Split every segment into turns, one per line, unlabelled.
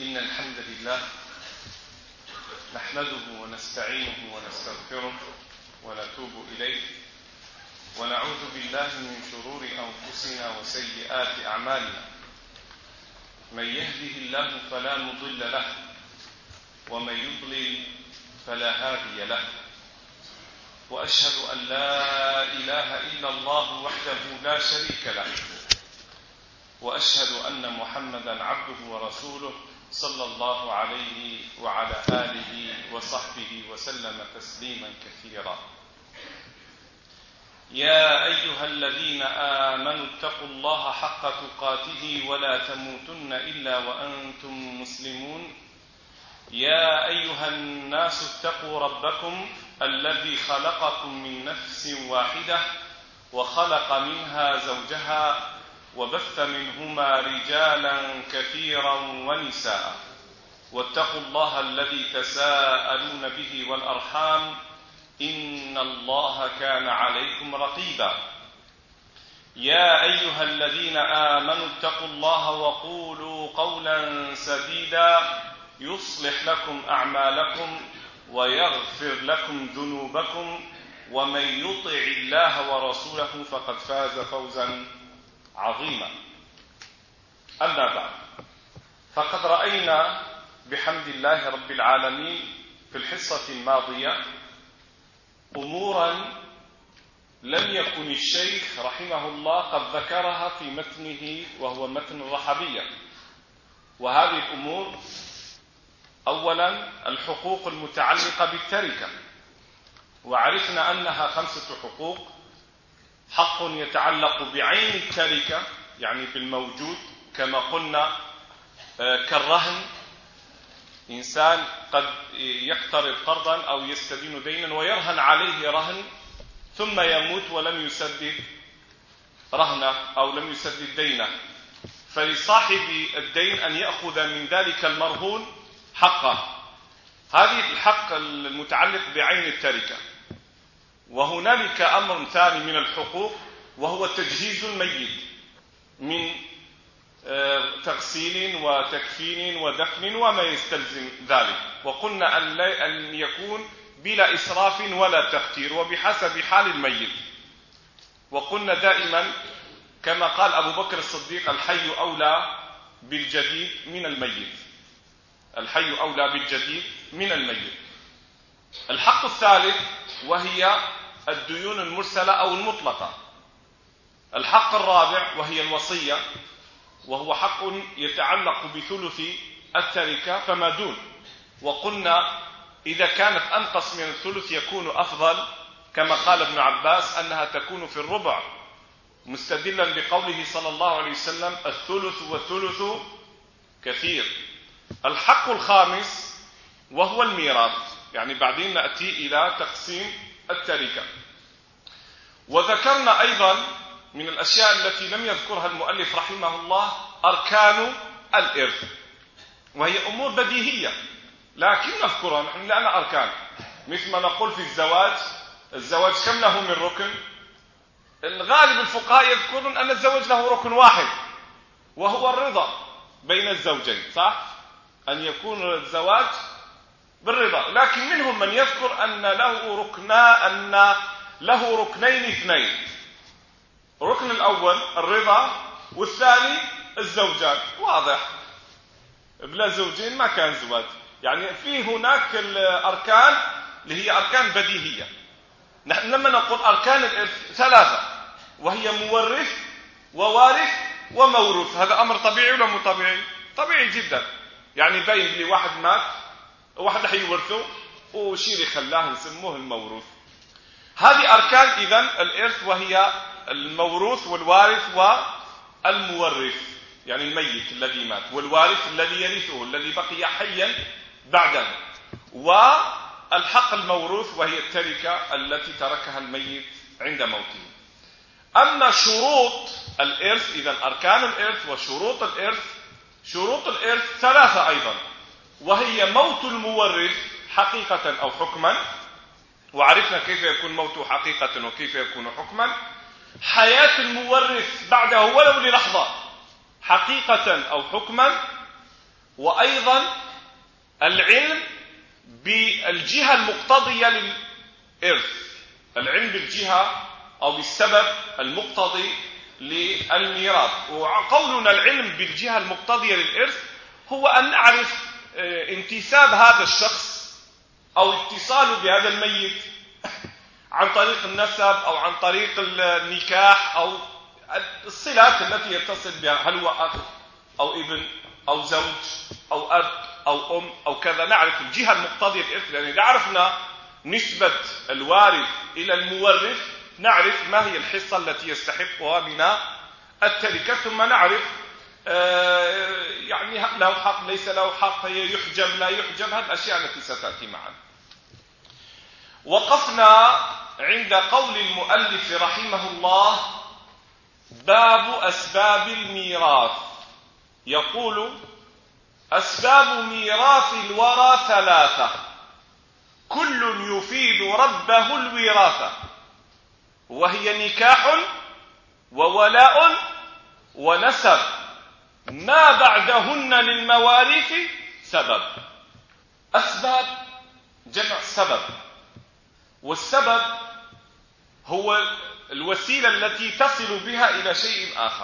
إن الحمد لله نحمده ونستعينه ونستغفره ونتوب إليه ونعوذ بالله من شرور أنفسنا وسيئات أعمالنا. من يهده الله فلا مضل له ومن يضلل فلا هادي له، وأشهد أن لا إله إلا الله وحده لا شريك له، وأشهد أن محمدا عبده ورسوله صلى الله عليه وعلى آله وصحبه وسلم تسليما كثيرا. يا أيها الذين آمنوا اتقوا الله حق تقاته ولا تموتن إلا وأنتم مسلمون. يا أيها الناس اتقوا ربكم الذي خلقكم من نفس واحدة وخلق منها زوجها وبث منهما رجالا كثيرا ونساء، واتقوا الله الذي تساءلون به والأرحام إن الله كان عليكم رقيبا. يا أيها الذين آمنوا اتقوا الله وقولوا قولا سديدا يصلح لكم أعمالكم ويغفر لكم ذنوبكم، ومن يطع الله ورسوله فقد فاز فوزا عظيما. أما بعد، فقد رأينا بحمد الله رب العالمين في الحصة الماضية أمورا لم يكن الشيخ رحمه الله قد ذكرها في متنه، وهو متن الرحبية. وهذه الأمور: أولا الحقوق المتعلقة بالتركة، وعرفنا أنها 5 حقوق: حق يتعلق بعين التركة يعني بالموجود، كما قلنا كالرهن، إنسان قد يقترض قرضا أو يستدين دينا ويرهن عليه رهن ثم يموت ولم يسدد رهنه أو لم يسدد دينه، فلصاحب الدين أن يأخذ من ذلك المرهون حقه. هذه الحق المتعلق بعين التركة. وهنالك أمر ثاني من الحقوق، وهو تجهيز الميت من تغسيل وتكفين ودفن وما يستلزم ذلك، وقلنا أن يكون بلا إسراف ولا تقتير وبحسب حال الميت. وقلنا دائما كما قال أبو بكر الصديق: الحي أولى بالجديد من الميت. الحي أولى بالجديد من الميت. الحق الثالث وهي الديون المرسلة أو المطلقة. الحق الرابع وهي الوصية، وهو حق يتعلق بثلث التركة فما دون. وقلنا إذا كانت أنقص من الثلث يكون أفضل، كما قال ابن عباس أنها تكون في الربع، مستدلا بقوله صلى الله عليه وسلم: الثلث والثلث كثير. الحق الخامس وهو الميراث، يعني بعدين نأتي إلى تقسيم التركة. وذكرنا أيضا من الأشياء التي لم يذكرها المؤلف رحمه الله أركان الإرث، وهي أمور بديهية لكن نذكرها نحن لأنها أركان. مثل ما نقول في الزواج كم له من ركن؟ الغالب الفقهاء يذكرون أن الزواج له ركن واحد، وهو الرضا بين الزوجين، صح؟ أن يكون الزواج بالرضا. لكن منهم من يذكر أن له ركنين اثنين: الركن الأول الرضا، والثاني الزوجان. واضح، بلا زوجين ما كان زواج. يعني في هناك الأركان اللي هي أركان بديهية. نحن لما نقول أركان الإرث 3، وهي مورث ووارث وموروث. هذا أمر طبيعي ولا مو طبيعي؟ طبيعي جدا. يعني باين لي واحد مات، واحد حيورثه وشيء خلاه نسموه الموروث. هذه أركان إذن الإرث، وهي الموروث والوارث والمورث، يعني الميت الذي مات، والوارث الذي يرثه الذي بقي حيا بعده، والحق الموروث وهي التركة التي تركها الميت عند موته. أما شروط الإرث، إذن أركان الإرث وشروط الإرث. شروط الإرث 3 أيضا، وهي موت المورث حقيقة أو حكما، وعرفنا كيف يكون موته حقيقة وكيف يكون حكما. حياة المورث بعده ولو للحظة حقيقة أو حكما، وأيضا العلم بالجهة المقتضية للإرث، العلم بالجهة أو بالسبب المقتضي للميراث. وقولنا العلم بالجهة المقتضية للإرث هو أن نعرف انتساب هذا الشخص أو اتصاله بهذا الميت عن طريق النسب أو عن طريق النكاح أو الصلات التي يتصل بها، هل هو أخ أو ابن أو زوج أو أب أو أم أو كذا. نعرف الجهة المقتضية للإرث، لأن إذا عرفنا نسبة الوارث إلى المورث نعرف ما هي الحصة التي يستحقها من التركة، ثم نعرف يعني له حق ليس له حق، يحجب لا يحجب، هذه الأشياء التي ستأتي معنا. وقفنا عند قول المؤلف رحمه الله: باب أسباب الميراث. يقول: أسباب ميراث الورى ثلاثة، كل يفيد ربه الوراثة، وهي نكاح وولاء ونسب، ما بعدهن للمواريث سبب. أسباب جمع سبب، والسبب هو الوسيلة التي تصل بها إلى شيء آخر.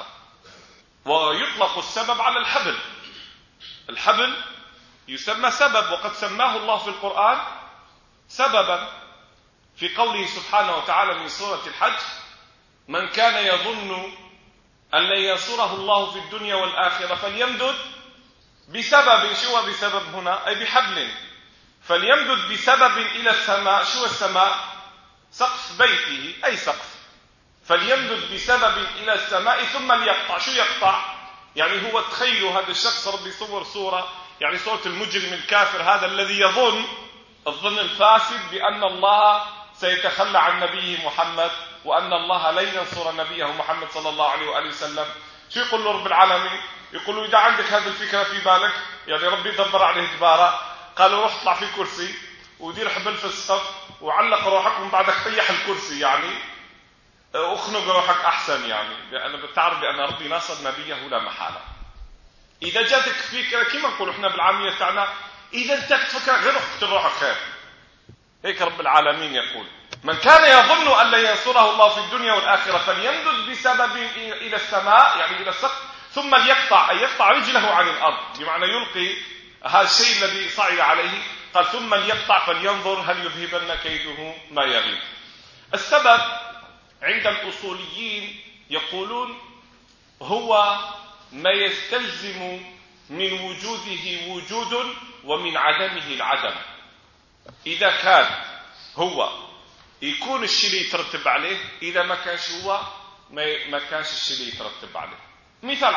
ويطلق السبب على الحبل، الحبل يسمى سبب، وقد سماه الله في القرآن سببا في قوله سبحانه وتعالى من سورة الحج: من كان يظن أن لن ينصره الله في الدنيا والآخرة فليمدد بسبب. شو بسبب هنا؟ أي بحبل. فليمدد بسبب إلى السماء. شو السماء؟ سقف بيته، أي سقف. فليمدد بسبب إلى السماء ثم ليقطع. شو يقطع؟ يعني هو تخيلوا هذا الشخص، ربي صور صورة، يعني صورة المجرم الكافر هذا الذي يظن الظن الفاسد بأن الله سيتخلى عن نبيه محمد، وأن الله لن ينصر نبيه محمد صلى الله عليه وآله وسلم. شو يقول له رب العالمين؟ يقول له: إذا عندك هذه الفكرة في بالك، يعني ربي دبر عليه دبارة، قالوا روح اطلع في كرسي ودير حبل في الصف وعلق روحك ومن بعدك طيح الكرسي، يعني اخنق روحك أحسن، يعني لأن بتعرف بأن ربي ناصر نبيه لا محالة. إذا جاتك فكرة كما نقول إحنا بالعامية تاعنا، إذا أنت فكرة غير اقتل روحك خير. هيك رب العالمين يقول: من كان يظن أن لن ينصره الله في الدنيا والآخرة فليمدد بسبب إلى السماء، يعني إلى السقف، ثم ليقطع، أي يقطع رجله عن الأرض، بمعنى يلقي هذا الشيء الذي صعد عليه. قال: ثم ليقطع فلينظر هل يذهبن كيده ما يغيب. السبب عند الأصوليين يقولون هو ما يستلزم من وجوده وجود ومن عدمه العدم. إذا كان هو يكون الشيء اللي يترتب عليه، إذا ما كانش هو ما كانش الشيء اللي يترتب عليه. مثال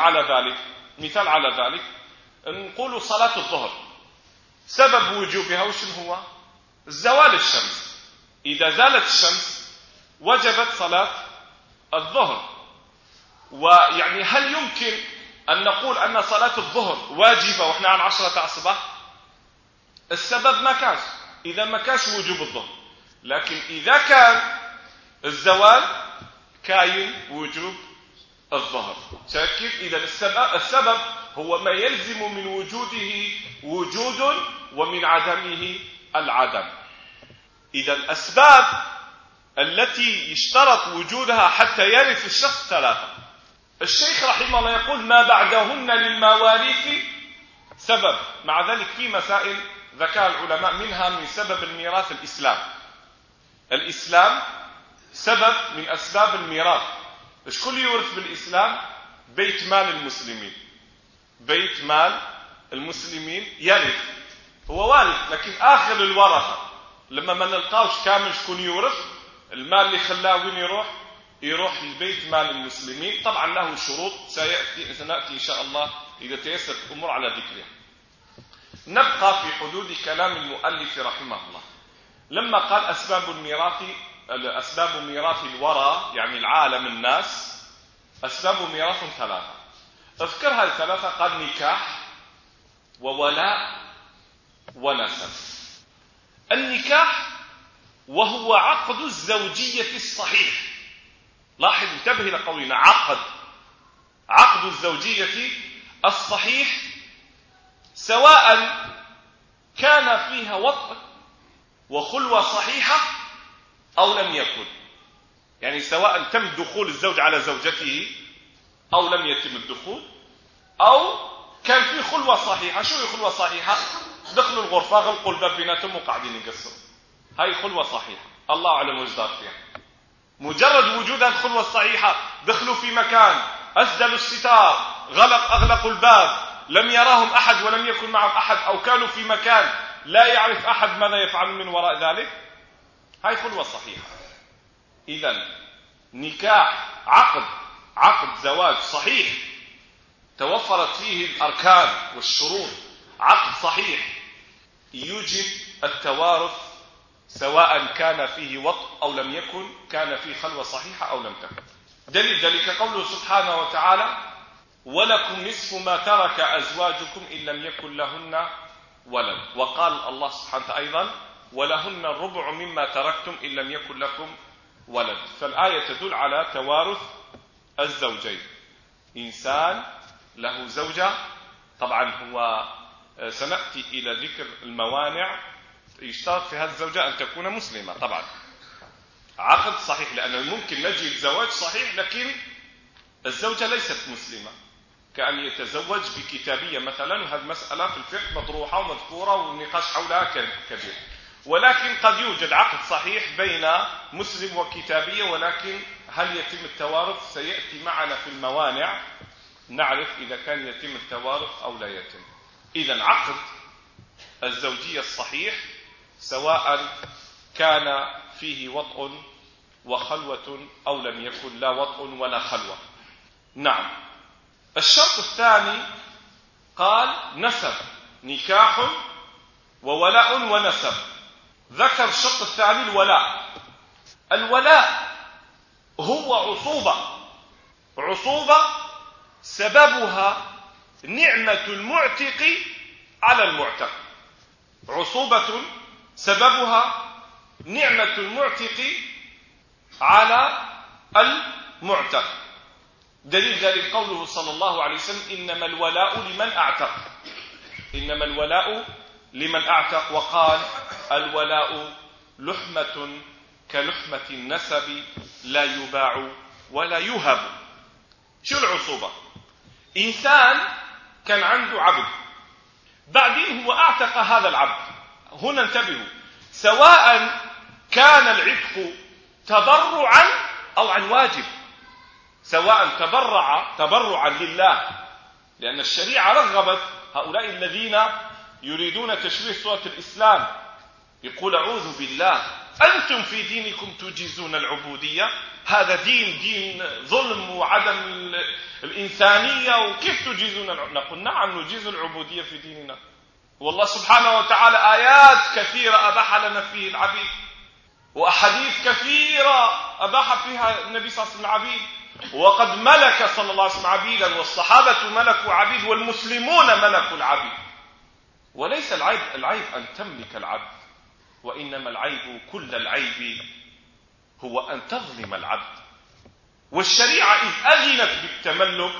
على ذلك نقول صلاة الظهر، سبب وجوبها وش هو؟ زوال الشمس. إذا زالت الشمس وجبت صلاة الظهر. ويعني هل يمكن أن نقول أن صلاة الظهر واجبة وإحنا عن 10 الصباح؟ السبب ما كانش، إذا ما كانش وجوب الظهر. لكن إذا كان الزوال كاين وجوب الظهر. شاكر؟ إذا السبب هو ما يلزم من وجوده وجود ومن عدمه العدم. إذا الأسباب التي يشترط وجودها حتى يرث الشخص ثلاثة. الشيخ رحمه الله يقول: ما بعدهن للمواريث سبب. مع ذلك في مسائل ذكر العلماء، منها من سبب الميراث الإسلام سبب من أسباب الميراث. شكون يورث بالإسلام؟ بيت مال المسلمين. بيت مال المسلمين يرث، هو وارث، لكن آخر الورثة لما ما نلقاوش كامل شكون يورث، المال اللي خلاه وين يروح لبيت مال المسلمين. طبعا له شروط سنأتي إن شاء الله إذا تيسرت الأمور على ذكرها. نبقى في حدود كلام المؤلف رحمه الله لما قال أسباب ميراث الورى، يعني العالم الناس، أسباب ميراث ثلاثة. اذكرها الثلاثة، قال: نكاح وولاء ونسب. النكاح وهو عقد الزوجية الصحيح. لاحظ، انتبه إلى قولنا عقد الزوجية الصحيح سواء كان فيها وطء وخلوة صحيحة أو لم يكن، يعني سواء تم دخول الزوج على زوجته أو لم يتم الدخول، أو كان في خلوة صحيحة. شو هي خلوة صحيحة؟ دخلوا الغرفة، غلقوا الباب بيناتهم وقاعدين يقصروا، هاي خلوة صحيحة، الله أعلم وش دار فيها. مجرد وجود الخلوة الصحيحة، دخلوا في مكان، أسدلوا الستار، أغلقوا الباب، لم يراهم أحد ولم يكن معهم أحد، أو كانوا في مكان لا يعرف أحد ماذا يفعلون من وراء ذلك، هاي خلوة صحيحة. إذن نكاح، عقد زواج صحيح توفرت فيه الأركان والشروط، عقد صحيح يوجب التوارث سواء كان فيه وطء أو لم يكن، كان فيه خلوة صحيحة أو لم تكن. دليل ذلك قوله سبحانه وتعالى: ولكم نصف ما ترك أزواجكم إن لم يكن لهن ولد. وقال الله سبحانه وتعالى أيضا: ولهن الربع مما تركتم إن لم يكن لكم ولد. فالآية تدل على توارث الزوجين. إنسان له زوجة، طبعا هو سنأتي إلى ذكر الموانع، يشترط في هذه الزوجة أن تكون مسلمة. طبعا عقد صحيح، لأنه ممكن نجد زواج صحيح لكن الزوجة ليست مسلمة، كأن يتزوج بكتابية مثلا، وهذه مسألة في الفقه مطروحة ومذكورة والنقاش حولها كبير. ولكن قد يوجد عقد صحيح بين مسلم وكتابية، ولكن هل يتم التوارث؟ سيأتي معنا في الموانع نعرف إذا كان يتم التوارث أو لا يتم. إذن عقد الزوجية الصحيح سواء كان فيه وطء وخلوة أو لم يكن لا وطء ولا خلوة. نعم. الشرط الثاني قال نسب، نكاح وولاء ونسب. ذكر الشرط الثاني الولاء. الولاء هو عصوبة سببها نعمة المعتق على المعتق. عصوبة سببها نعمة المعتق على المعتق. دليل ذلك قوله صلى الله عليه وسلم: إنما الولاء لمن أعتق. إنما الولاء لمن أعتق. وقال: الولاء لحمة كلحمة النسب لا يباع ولا يهب. شو العصوبة؟ إنسان كان عنده عبد، بعدين هو أعتق هذا العبد. هنا انتبهوا، سواء كان العتق تبرعا أو عن واجب، سواء تبرعا لله، لأن الشريعة رغبت هؤلاء الذين يريدون تشويه صورة الإسلام، يقول: أعوذ بالله، أنتم في دينكم تجيزون العبودية، هذا دين ظلم وعدم الإنسانية، وكيف تجيزون؟ نقول: نعم نجيز العبودية في ديننا، والله سبحانه وتعالى آيات كثيرة أباح لنا فيه العبيد، وأحاديث كثيرة أباح فيها النبي صلى الله عليه وسلم العبيد، وقد ملك صلى الله عليه وسلم عبيدا، والصحابة ملكوا عبيد، والمسلمون ملكوا العبيد. وليس العيب أن تملك العبد، وإنما العيب، كل العيب هو أن تظلم العبد. والشريعة إذ أذنت بالتملك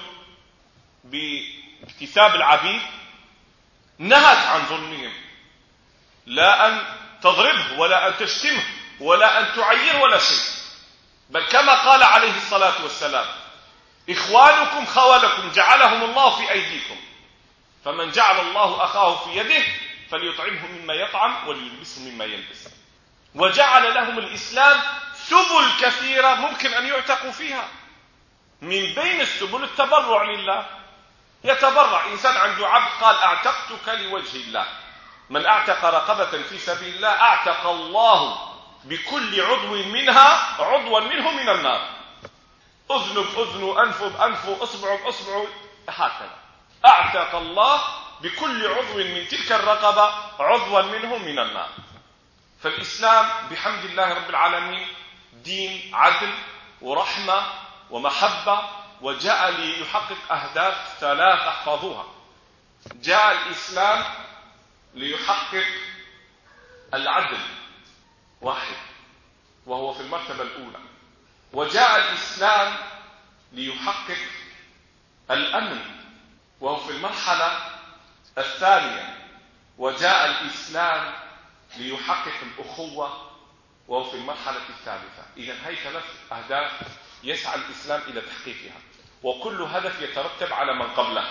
باكتساب العبيد نهت عن ظلمهم، لا أن تضربه ولا أن تشتمه ولا أن تعيره ولا شيء، بل كما قال عليه الصلاة والسلام: إخوانكم خولكم جعلهم الله في أيديكم، فمن جعل الله أخاه في يده فليطعمه مما يطعم وليلبسه مما يلبس. وجعل لهم الإسلام سبل كثيرة ممكن أن يعتقوا فيها، من بين السبل التبرع لله. يتبرع إنسان عنده عبد، قال: أعتقتك لوجه الله. من أعتق رقبة في سبيل الله أعتق الله بكل عضو منها عضوا منه من النار. أذن بأذن، أنف بأنف، أصبع بأصبع، هكذا أعتق الله بكل عضو من تلك الرقبة عضوا منه من النار. فالإسلام بحمد الله رب العالمين دين عدل ورحمة ومحبة، وجاء ليحقق أهداف ثلاث احفظوها. جاء الإسلام ليحقق العدل، واحد وهو في المرتبة الأولى. وجاء الإسلام ليحقق الأمن، وهو في المرحلة الثانية وجاء الإسلام ليحقق الأخوة وهو في المرحلة الثالثة. إذن هي 3 أهداف يسعى الإسلام إلى تحقيقها، وكل هدف يترتب على من قبله.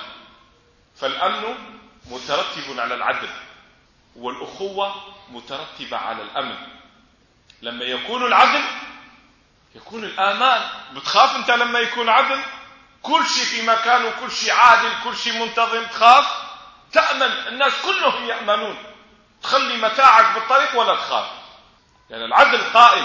فالأمن مترتب على العدل، والأخوة مترتبة على الأمن. لما يكون العدل يكون الآمان. بتخاف أنت لما يكون عدل، كل شيء في مكانه، كل شيء عادل، كل شيء منتظم، تخاف، تأمن، الناس كلهم يأمنون، تخلي متاعك بالطريق ولا تخاف، يعني العدل قائم،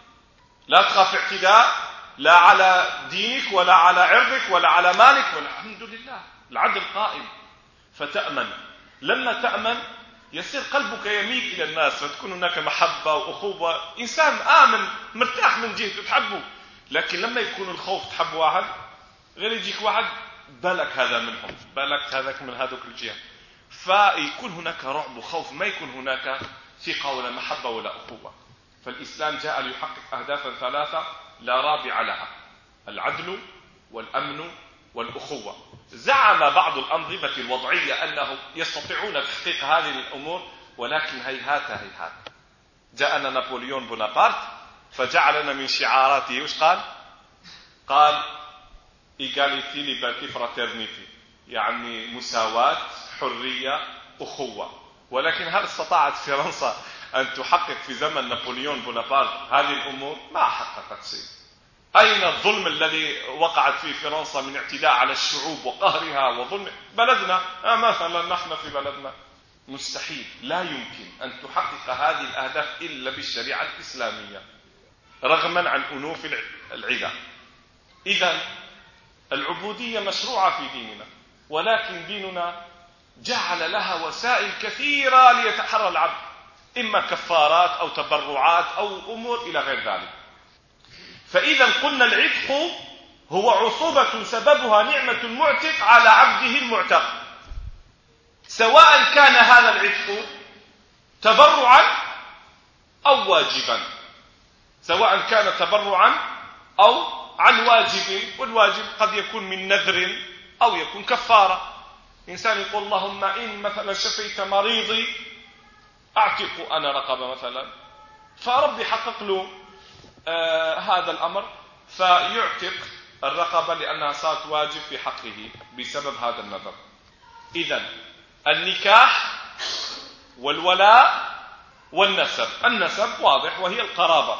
لا تخاف اعتداء لا على دينك ولا على عرضك ولا على مالك والحمد لله، العدل قائم فتأمن. لما تأمن يصير قلبك يميل إلى الناس، فتكون هناك محبة وأخوة، إنسان آمن مرتاح من جهته تحبه. لكن لما يكون الخوف تحب واحد غير يجيك واحد بالك هذا منهم، بالك هذاك من هذوك الجهة، فيكون هناك رعب وخوف، ما يكون هناك ثقة ولا محبة ولا أخوة. فالإسلام جاء ليحقق أهدافا 3 لا رابع لها: العدل والأمن والأخوة. زعم بعض الأنظمة الوضعية أنهم يستطيعون تحقيق هذه الأمور، ولكن هيهات هيهات. جاءنا نابليون بونابرت فجعلنا من شعاراته وش قال؟ قال إيغاليتي ليبرتي فراترنيتي، يعني مساواة، حرية، أخوة. ولكن هل استطاعت فرنسا أن تحقق في زمن نابليون بونابرت هذه الأمور؟ ما حققت شيء. أين الظلم الذي وقعت فيه فرنسا من اعتداء على الشعوب وقهرها وظلم بلدنا؟ مثلا نحن في بلدنا مستحيل، لا يمكن أن تحقق هذه الأهداف إلا بالشريعة الإسلامية رغما عن أنوف العدة. إذن العبودية مشروعة في ديننا، ولكن ديننا جعل لها وسائل كثيرة ليتحرى العبد، إما كفارات أو تبرعات أو أمور إلى غير ذلك. فإذا قلنا العتق هو عصوبة سببها نعمة المعتق على عبده المعتق، سواء كان هذا العتق تبرعا أو واجبا، سواء كان تبرعا أو عن واجب، والواجب قد يكون من نذر أو يكون كفارة. إنسان يقول اللهم إن مثلا شفيت مريضي أعتق أنا رقبة مثلا، فربي حقق له هذا الأمر فيعتق الرقبة لأنها صارت واجب في حقه بسبب هذا النذر. إذن النكاح والولاء والنسب. النسب واضح وهي القرابة،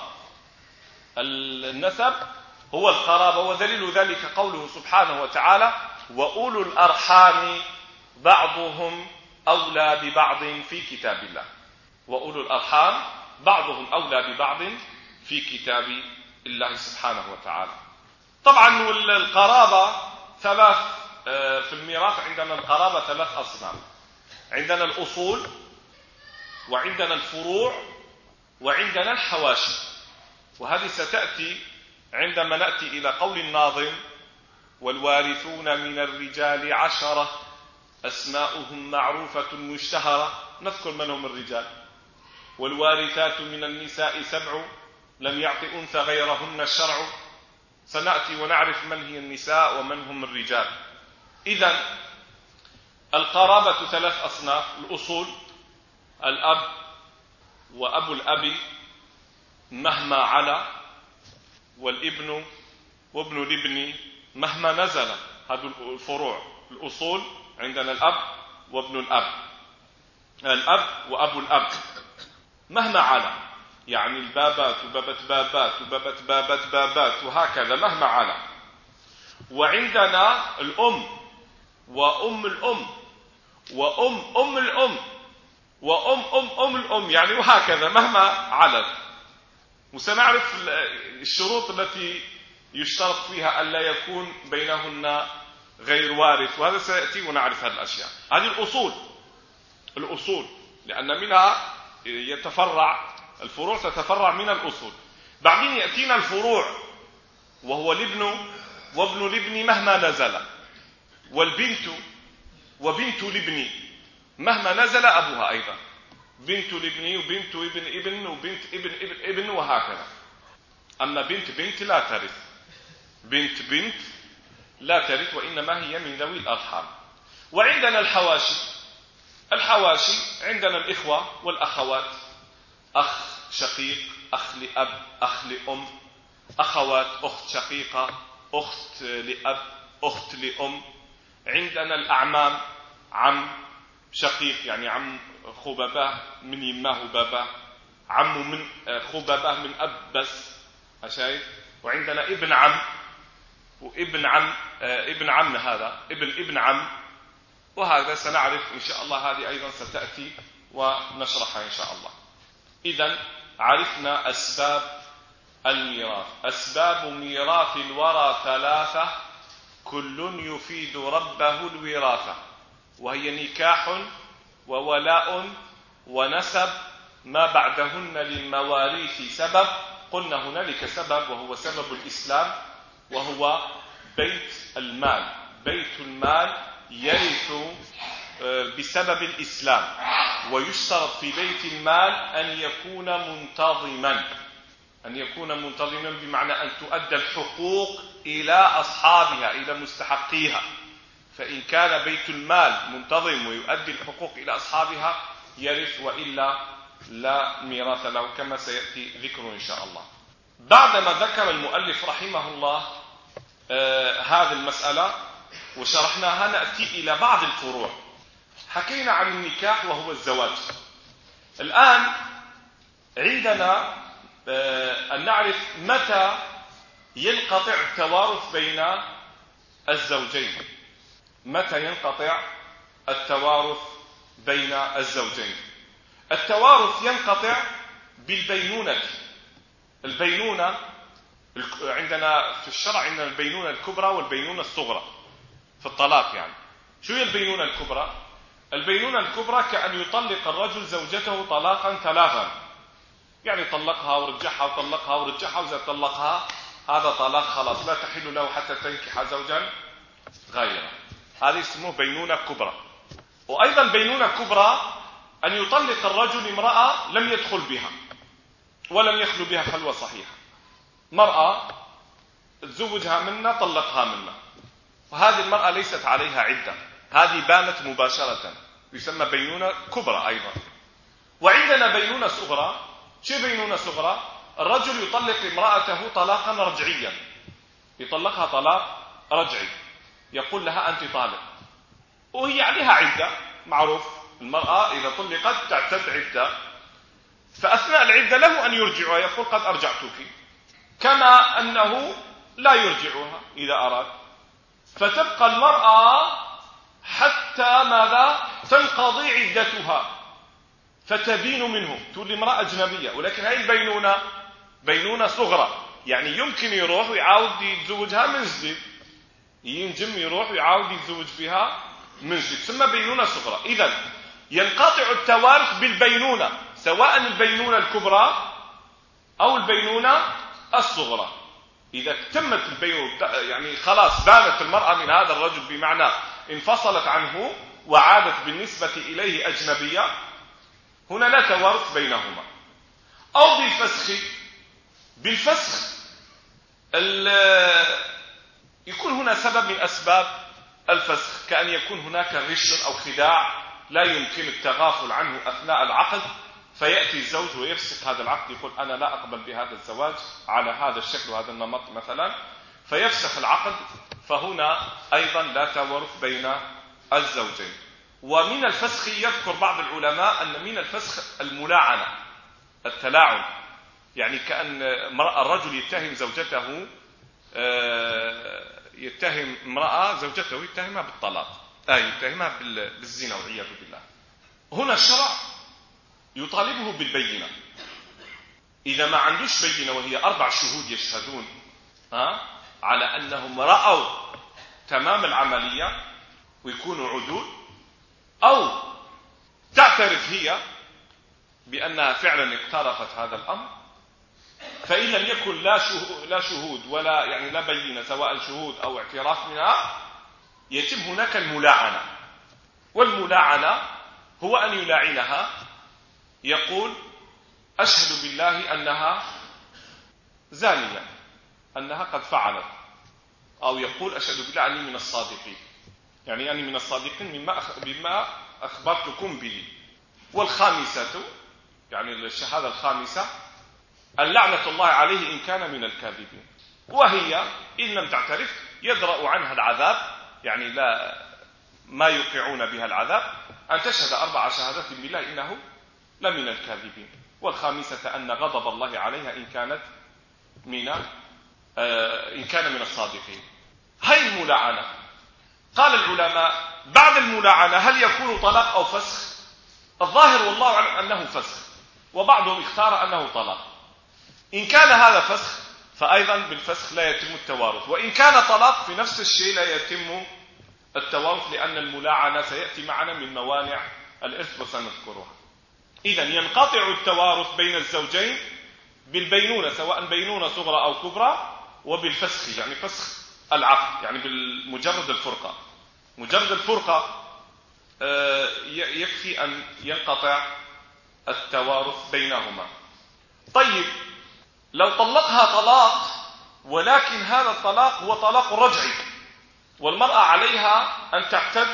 النسب هو القرابة، ودليل ذلك قوله سبحانه وتعالى وأولو الأرحام بعضهم أولى ببعض في كتاب الله. وأولو الأرحام بعضهم أولى ببعض في كتاب الله سبحانه وتعالى. طبعا القرابة 3 في الميراث، عندنا القرابة 3 أصناف، عندنا الأصول وعندنا الفروع وعندنا الحواشي، وهذه ستأتي عندما نأتي إلى قول الناظم والوارثون من الرجال 10 أسماؤهم معروفة مشتهرة، نذكر من هم الرجال. والوارثات من النساء 7 لم يعط أنثى غيرهن الشرع. سنأتي ونعرف من هي النساء ومن هم الرجال. إذن القرابة 3 أصناف: الأصول الأب وأبو الأب مهما علا، والابن وابن الابن مهما نزل. هذه الفروع. الأصول عندنا الأب وابن الأب، الأب وأبو الأب مهما علا، يعني البابات وبابت بابات وبابت بابت بابات وهكذا مهما علا. وعندنا الأم وأم الأم وأم أم الأم وأم أم أم الأم، يعني وهكذا مهما علت. وسنعرف الشروط التي يشترط فيها ألا يكون بينهن غير وارث، وهذا سيأتي ونعرف هذه الأشياء. هذه الأصول لأن منها يتفرع الفروع، تتفرع من الأصول. بعدين يأتينا الفروع وهو الابن وابن الابن مهما نزل، والبنت وبنت الابن مهما نزل أبوها أيضا، بنت الابن وبنت ابن ابن وبنت ابن ابن ابن وهكذا. أما بنت لا ترث، بنت لا ترث، وإنما هي من ذوي الأرحام. وعندنا الحواشي. الحواشي عندنا الإخوة والأخوات، أخ شقيق، أخ لأب، أخ لأم، أخوات، أخت شقيقة، أخت لأب، أخت لأم. عندنا الأعمام، عم شقيق يعني عم خو باباه من يماه باباه، عم من خو باباه من أب بس، شايف. وعندنا ابن عم وابن عم، ابن عم هذا ابن عم، وهذا سنعرف إن شاء الله، هذه أيضا ستأتي ونشرحها إن شاء الله. إذن عرفنا أسباب الميراث. أسباب ميراث الورى ثلاثة، كل يفيد ربه الوراثة، وهي نكاح وولاء ونسب، ما بعدهن للمواريث سبب. قلنا هنالك سبب وهو سبب الإسلام، وهو بيت المال. بيت المال يرث بسبب الإسلام، ويشترط في بيت المال أن يكون منتظما. أن يكون منتظما بمعنى أن تؤدى الحقوق إلى أصحابها، إلى مستحقيها. فإن كان بيت المال منتظم ويؤدي الحقوق إلى أصحابها يرث، وإلا لا ميراث له، كما سيأتي ذكره إن شاء الله. بعدما ذكر المؤلف رحمه الله هذه المسألة وشرحناها، نأتي إلى بعض الفروع. حكينا عن النكاح وهو الزواج. الآن عندنا أن نعرف متى ينقطع التوارث بين الزوجين. متى ينقطع التوارث بين الزوجين؟ التوارث ينقطع بالبينونة. البينونة عندنا في الشرع عندنا البينونة الكبرى والبينونة الصغرى في الطلاق. يعني شو هي البينونة الكبرى؟ البينونة الكبرى كأن يطلق الرجل زوجته طلاقا ثلاثا، يعني طلقها ورجعها وطلقها ورجعها، وإذا طلقها هذا طلاق خلاص، لا تحل له حتى تنكح زوجا غيره. هذا يسموه بينونة كبرى. وأيضا بينونة كبرى أن يطلق الرجل امرأة لم يدخل بها ولم يخلو بها خلوة صحيحة، مرأة تزوجها منا طلقها منا، وهذه المرأة ليست عليها عدة، هذه بانت مباشرة، يسمى بينونة كبرى أيضا. وعندنا بينونة صغرى. شو بينونة صغرى؟ الرجل يطلق امرأته طلاقا رجعيا، يطلقها طلاق رجعي، يقول لها أنت طالق، وهي عليها عدة. معروف المرأة إذا طلقت تعتد عدة، فأثناء العدة له أن يرجعها، يقول قد أرجعتك، كما أنه لا يرجعها إذا أراد. فتبقى المرأة حتى ماذا؟ تنقضي عدتها فتبين منه، تقول امرأة أجنبية. ولكن هذه البينونة بينونة صغرى، يعني يمكن يروح ويعاود يتزوجها من جديد، ينجم يروح ويعاود يتزوج بها من جديد، تسمى بينونة صغرى. إذن ينقطع التوارث بالبينونة، سواء البينونة الكبرى أو البينونة الصغرى. إذا تمت البينونة يعني خلاص بانت المرأة من هذا الرجل، بمعنى انفصلت عنه وعادت بالنسبة إليه أجنبية، هنا لا توارث بينهما. أو بالفسخ. بالفسخ يكون هنا سبب من أسباب الفسخ، كأن يكون هناك غش أو خداع لا يمكن التغافل عنه أثناء العقد، فيأتي الزوج ويفسخ هذا العقد، يقول أنا لا أقبل بهذا الزواج على هذا الشكل وهذا النمط مثلا، فيفسخ العقد. فهنا أيضا لا توارث بين الزوجين. ومن الفسخ يذكر بعض العلماء أن من الفسخ الملاعنة، التلاعن، يعني كأن الرجل يتهم زوجته، يتهم امرأة زوجته يتهمها بالطلاق، يتهمها بالزنا والعياذ بالله. هنا الشرع يطالبه بالبينة. إذا ما عندوش بينة وهي 4 شهود يشهدون على أنهم رأوا تمام العملية ويكونوا عدول، أو تعترف هي بأنها فعلا اقترفت هذا الأمر، فإن لم يكن لا شهود ولا يعني لا بينة، سواء شهود أو اعتراف منها، يتم هناك الملاعنة. والملاعنة هو أن يلاعنها، يقول أشهد بالله أنها زانية، أنها قد فعلت، أو يقول أشهد بالله أني من الصادقين. يعني من الصادقين بما أخبرتكم به. والخامسة، يعني الشهادة الخامسة، اللعنة الله عليه إن كان من الكاذبين، وهي إن لم تعترف يدرأ عنها العذاب، يعني لا ما يوقعون بها العذاب، أن تشهد 4 شهادات بالله إنه لمن الكاذبين. والخامسة أن غضب الله عليها إن كان من الصادقين. هاي الملاعنة. قال العلماء بعد الملاعنة هل يكون طلاق أو فسخ؟ الظاهر والله أعلم أنه فسخ، وبعضهم اختار أنه طلاق. إن كان هذا فسخ فأيضا بالفسخ لا يتم التوارث، وإن كان طلاق في نفس الشيء لا يتم التوارث، لأن الملاعنة سيأتي معنا من موانع الإرث وسنذكرها. إذن ينقطع التوارث بين الزوجين بالبينونة، سواء بينونة صغرى أو كبرى، وبالفسخ يعني فسخ العقد، يعني بالمجرد الفرقة. مجرد الفرقة يكفي أن ينقطع التوارث بينهما. طيب لو طلقها طلاق، ولكن هذا الطلاق هو طلاق رجعي، والمرأة عليها أن تعتد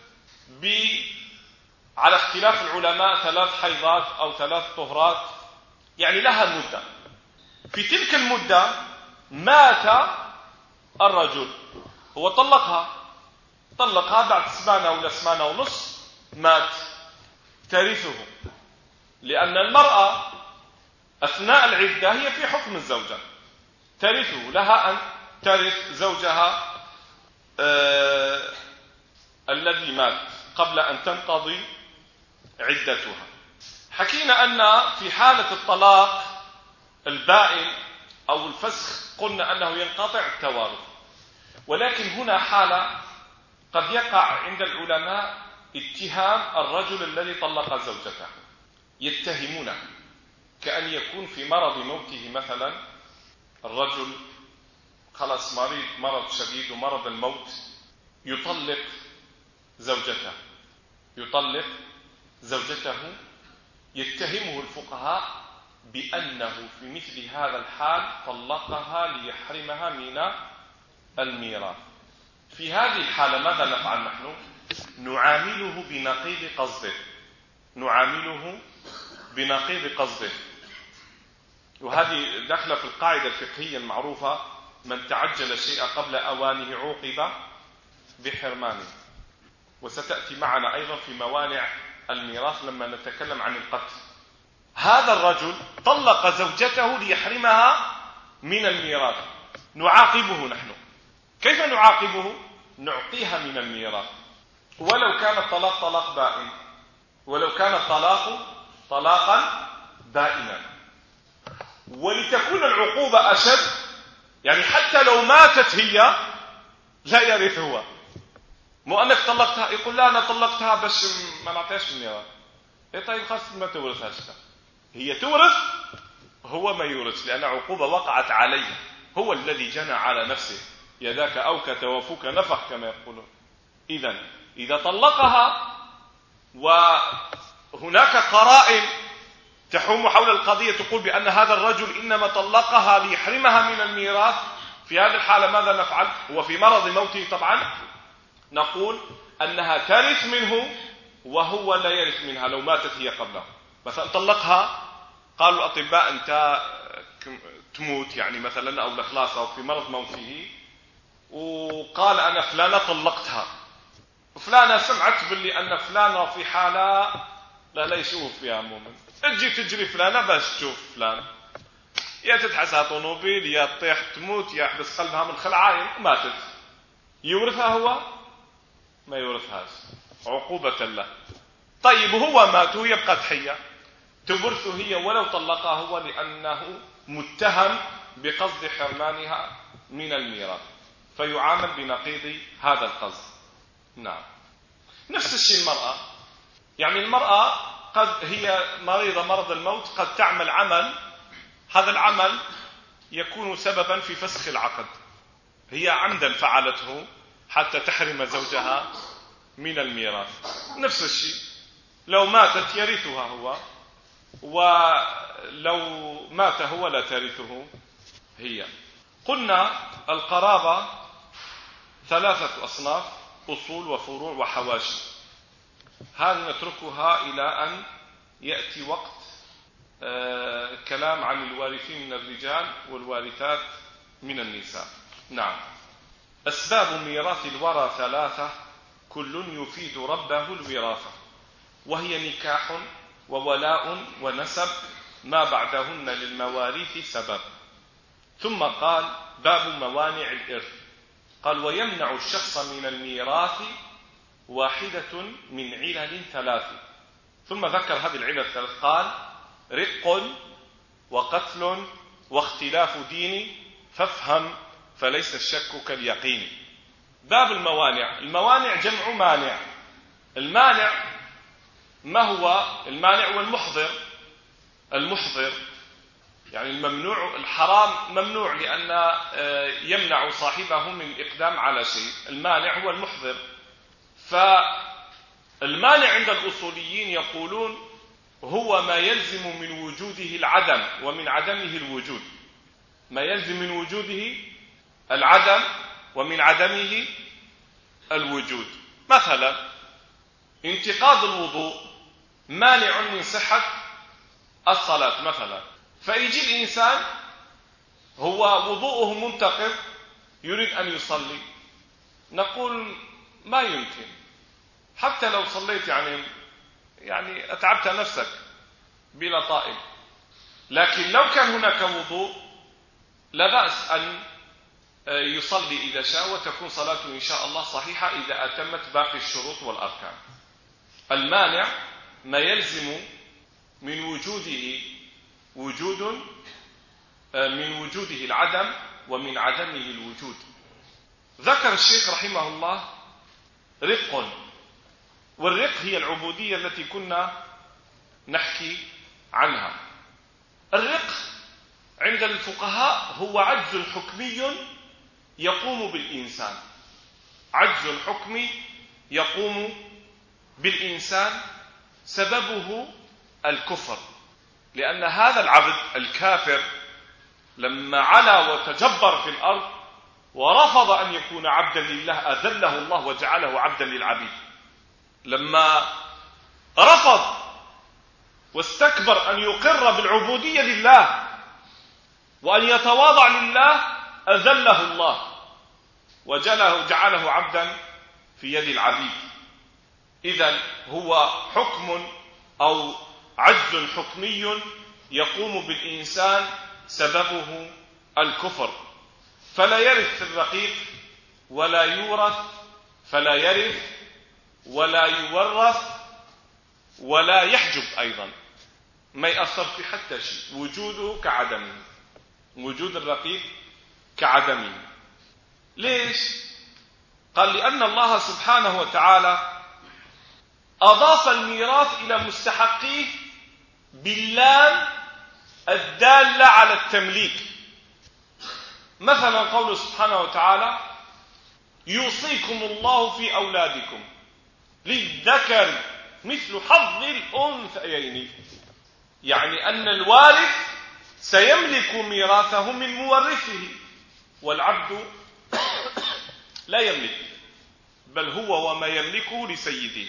على اختلاف العلماء 3 حيضات أو 3 طهرات، يعني لها مدة. في تلك المدة مات الرجل، هو طلقها بعد 8 ولا 8 ونصف، مات، ترثه، لأن المرأة أثناء العدة هي في حكم الزوجة، ترثه، لها أن ترث زوجها الذي مات قبل أن تنقضي عدتها. حكينا أن في حالة الطلاق البائن أو الفسخ قلنا أنه ينقطع التوارث، ولكن هنا حالة قد يقع عند العلماء اتهام الرجل الذي طلق زوجته، يتهمونه، كأن يكون في مرض موته مثلا، الرجل خلاص مريض مرض شديد ومرض الموت، يطلق زوجته، يتهمه الفقهاء بأنه في مثل هذا الحال طلقها ليحرمها من الميراث. في هذه الحالة ماذا نفعل نحن؟ نعامله بنقيض قصده. وهذه داخلة في القاعدة الفقهية المعروفة: من تعجل شيء قبل أوانه عوقب بحرمانه. وستأتي معنا أيضا في موانع الميراث لما نتكلم عن القتل. هذا الرجل طلق زوجته ليحرمها من الميراث، نعاقبه نحن. كيف نعاقبه؟ نعطيها من الميراث، ولو كان الطلاق طلاق بائن، ولو كان الطلاق طلاقا بائنا. ولتكون العقوبة أشد، يعني حتى لو ماتت هي لا يرث هو. مو أنك طلقتها يقول لا أنا طلقتها بس ما نعطيهاش الميراث. طيب خلاص ما تورثهاش، هي تورث، هو ما يورث، لأن عقوبة وقعت عليه، هو الذي جنى على نفسه، يداك أوكت وفوك نفخ كما يقولون. إذا طلقها وهناك قرائن تحوم حول القضية تقول بأن هذا الرجل إنما طلقها ليحرمها من الميراث، في هذه الحالة ماذا نفعل؟ هو في مرض موته طبعا، نقول أنها ترث منه وهو لا يرث منها لو ماتت هي قبله. مثلا طلقها، قالوا الأطباء أنت تموت يعني مثلا، أو الإخلاص، أو في مرض موته، وقال أنا فلانة طلقتها، وفلانة سمعت باللي أن فلانة في حالة لا يشوف فيها مؤمن، تجي تجري فلانة باش تشوف فلانة، يا تتحسها طنوبيل، يا تطيح تموت، يا يحبس قلبها من خلعاين، ماتت. يورثها هو؟ ما يورثهاش، عقوبة له. طيب هو مات وهي بقت حية، تورثه هي ولو طلقها هو، لأنه متهم بقصد حرمانها من الميراث، فيعامل بنقيض هذا القصد. نعم. نفس الشيء المرأة، يعني المرأة قد هي مريضة مرض الموت، قد تعمل عمل، هذا العمل يكون سببا في فسخ العقد، هي عمدا فعلته حتى تحرم زوجها من الميراث. نفس الشيء لو ماتت يرثها هو، ولو مات هو لا ترثه هي. قلنا القرابة 3 أصناف: أصول وفروع وحواشي. هذه نتركها إلى أن يأتي وقت كلام عن الوارثين من الرجال والوارثات من النساء. نعم. أسباب ميراث الورى ثلاثة، كل يفيد ربه الوراثة، وهي نكاح وولاء ونسب، ما بعدهن للمواريث سبب. ثم قال: باب موانع الإرث. قال: ويمنع الشخص من الميراث واحدة من علل ثلاث. ثم ذكر هذه العلل الثلاث، قال: رق وقتل واختلاف دين، فافهم فليس الشك كاليقين. باب الموانع. الموانع جمع مانع. المانع ما هو؟ المانع والمحضر. المحضر يعني الممنوع، الحرام ممنوع لأن يمنع صاحبه من الإقدام على شيء. المانع هو المحضر. فالمانع عند الأصوليين يقولون هو ما يلزم من وجوده العدم ومن عدمه الوجود. ما يلزم من وجوده العدم ومن عدمه الوجود. مثلا انتقاض الوضوء مانع من صحة الصلاة مثلا. فيجي الإنسان هو وضوءه منتقض يريد أن يصلي، نقول ما يمكن، حتى لو صليت يعني أتعبت نفسك بلا طائل. لكن لو كان هناك وضوء لا بأس أن يصلي إذا شاء، وتكون صلاته إن شاء الله صحيحة إذا أتمت باقي الشروط والأركان. المانع ما يلزم من وجوده من وجوده العدم ومن عدمه الوجود. ذكر الشيخ رحمه الله رق، والرق هي العبودية التي كنا نحكي عنها. الرق عند الفقهاء هو عجز حكمي يقوم بالإنسان. عجز حكمي يقوم بالإنسان، سببه الكفر، لأن هذا العبد الكافر لما علا وتجبر في الأرض ورفض أن يكون عبدا لله أذله الله وجعله عبدا للعبيد. لما رفض واستكبر أن يقر بالعبودية لله وأن يتواضع لله أذله الله وجعله عبدا في يد العبيد. إذن هو حكم أو عجز حكمي يقوم بالإنسان، سببه الكفر. فلا يرث الرقيق ولا يورث، فلا يرث ولا يورث ولا يحجب أيضا، ما يأثر في حتى شيء، وجوده كعدمه، وجود الرقيق كعدمه. ليش؟ قال: لأن الله سبحانه وتعالى أضاف الميراث إلى مستحقيه باللام الدالة على التمليك. مثلا قوله سبحانه وتعالى: يوصيكم الله في أولادكم للذكر مثل حظ الأنثيين، يعني أن الوارث سيملك ميراثه من مورثه، والعبد لا يملك، بل هو وما يملكه لسيده.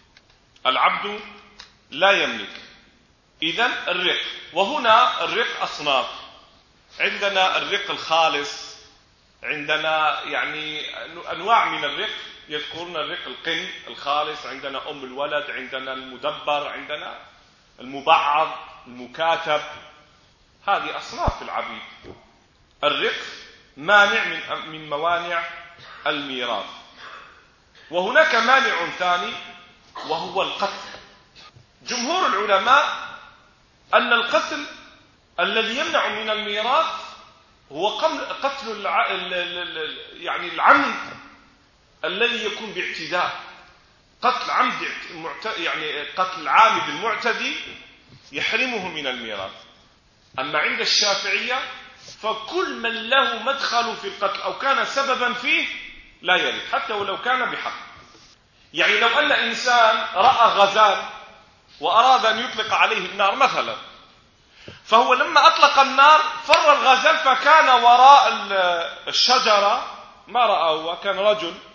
العبد لا يملك. إذن الرق. وهنا الرق أصناف. عندنا الرق الخالص، عندنا يعني أنواع من الرق، يذكرون الرق القن الخالص، عندنا أم الولد، عندنا المدبر، عندنا المبعض، المكاتب. هذه أصناف العبيد. الرق مانع من موانع الميراث. وهناك مانع ثاني وهو القتل. جمهور العلماء أن القتل الذي يمنع من الميراث هو قتل يعني العمد الذي يكون باعتداء. قتل عمد يعني قتل عامد المعتدي يحرمه من الميراث. أما عند الشافعية فكل من له مدخل في القتل أو كان سببا فيه لا يرث، حتى ولو كان بحق. يعني لو أن إنسان رأى غزال وأراد أن يطلق عليه النار مثلا، فهو لما أطلق النار فر الغزال، فكان وراء الشجرة ما رأى، وكان رجل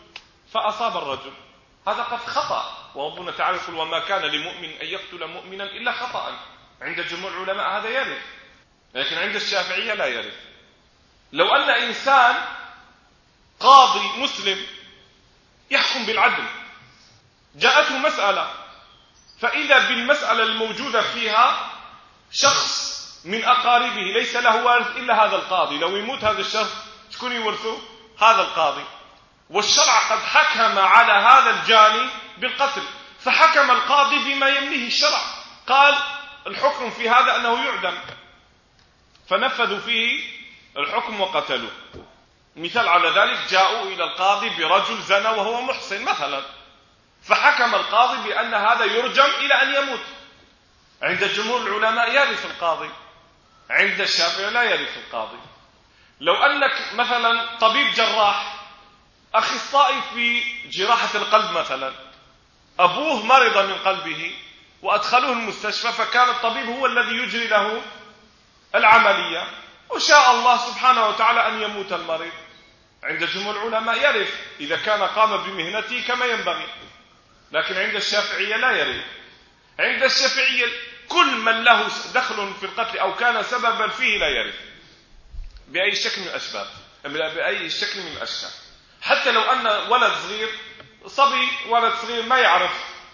فأصاب الرجل، هذا قد خطأ، وربنا تعالى يقول وما كان لمؤمن أن يقتل مؤمنا إلا خطأ. عند جمهور العلماء هذا يرث، لكن عند الشافعية لا يرث. لو أن إنسان قاضي مسلم يحكم بالعدل، جاءته مسألة، فإذا بالمسألة الموجودة فيها شخص من أقاربه ليس له وارث إلا هذا القاضي، لو يموت هذا الشخص شكون يورثه؟ هذا القاضي. والشرع قد حكم على هذا الجاني بالقتل، فحكم القاضي بما يمليه الشرع، قال الحكم في هذا أنه يعدم، فنفذوا فيه الحكم وقتلوه. مثال على ذلك، جاءوا إلى القاضي برجل زنى وهو محصن مثلا، فحكم القاضي بأن هذا يرجم إلى أن يموت. عند جمهور العلماء يرث القاضي، عند الشافعي لا يرث القاضي. لو أنك مثلا طبيب جراح أخصائي في جراحة القلب مثلا، أبوه مرض من قلبه وأدخلوه المستشفى، فكان الطبيب هو الذي يجري له العملية، وشاء الله سبحانه وتعالى أن يموت المريض. عند جمهور العلماء يرث إذا كان قام بمهنته كما ينبغي، لكن عند الشافعية لا يرث. عند الشافعية كل من له دخل في القتل أو كان سببا فيه لا يرث بأي شكل من الأسباب، بأي شكل من الأشكال. حتى لو أن ولد صغير، صبي ولد صغير ما يعرف،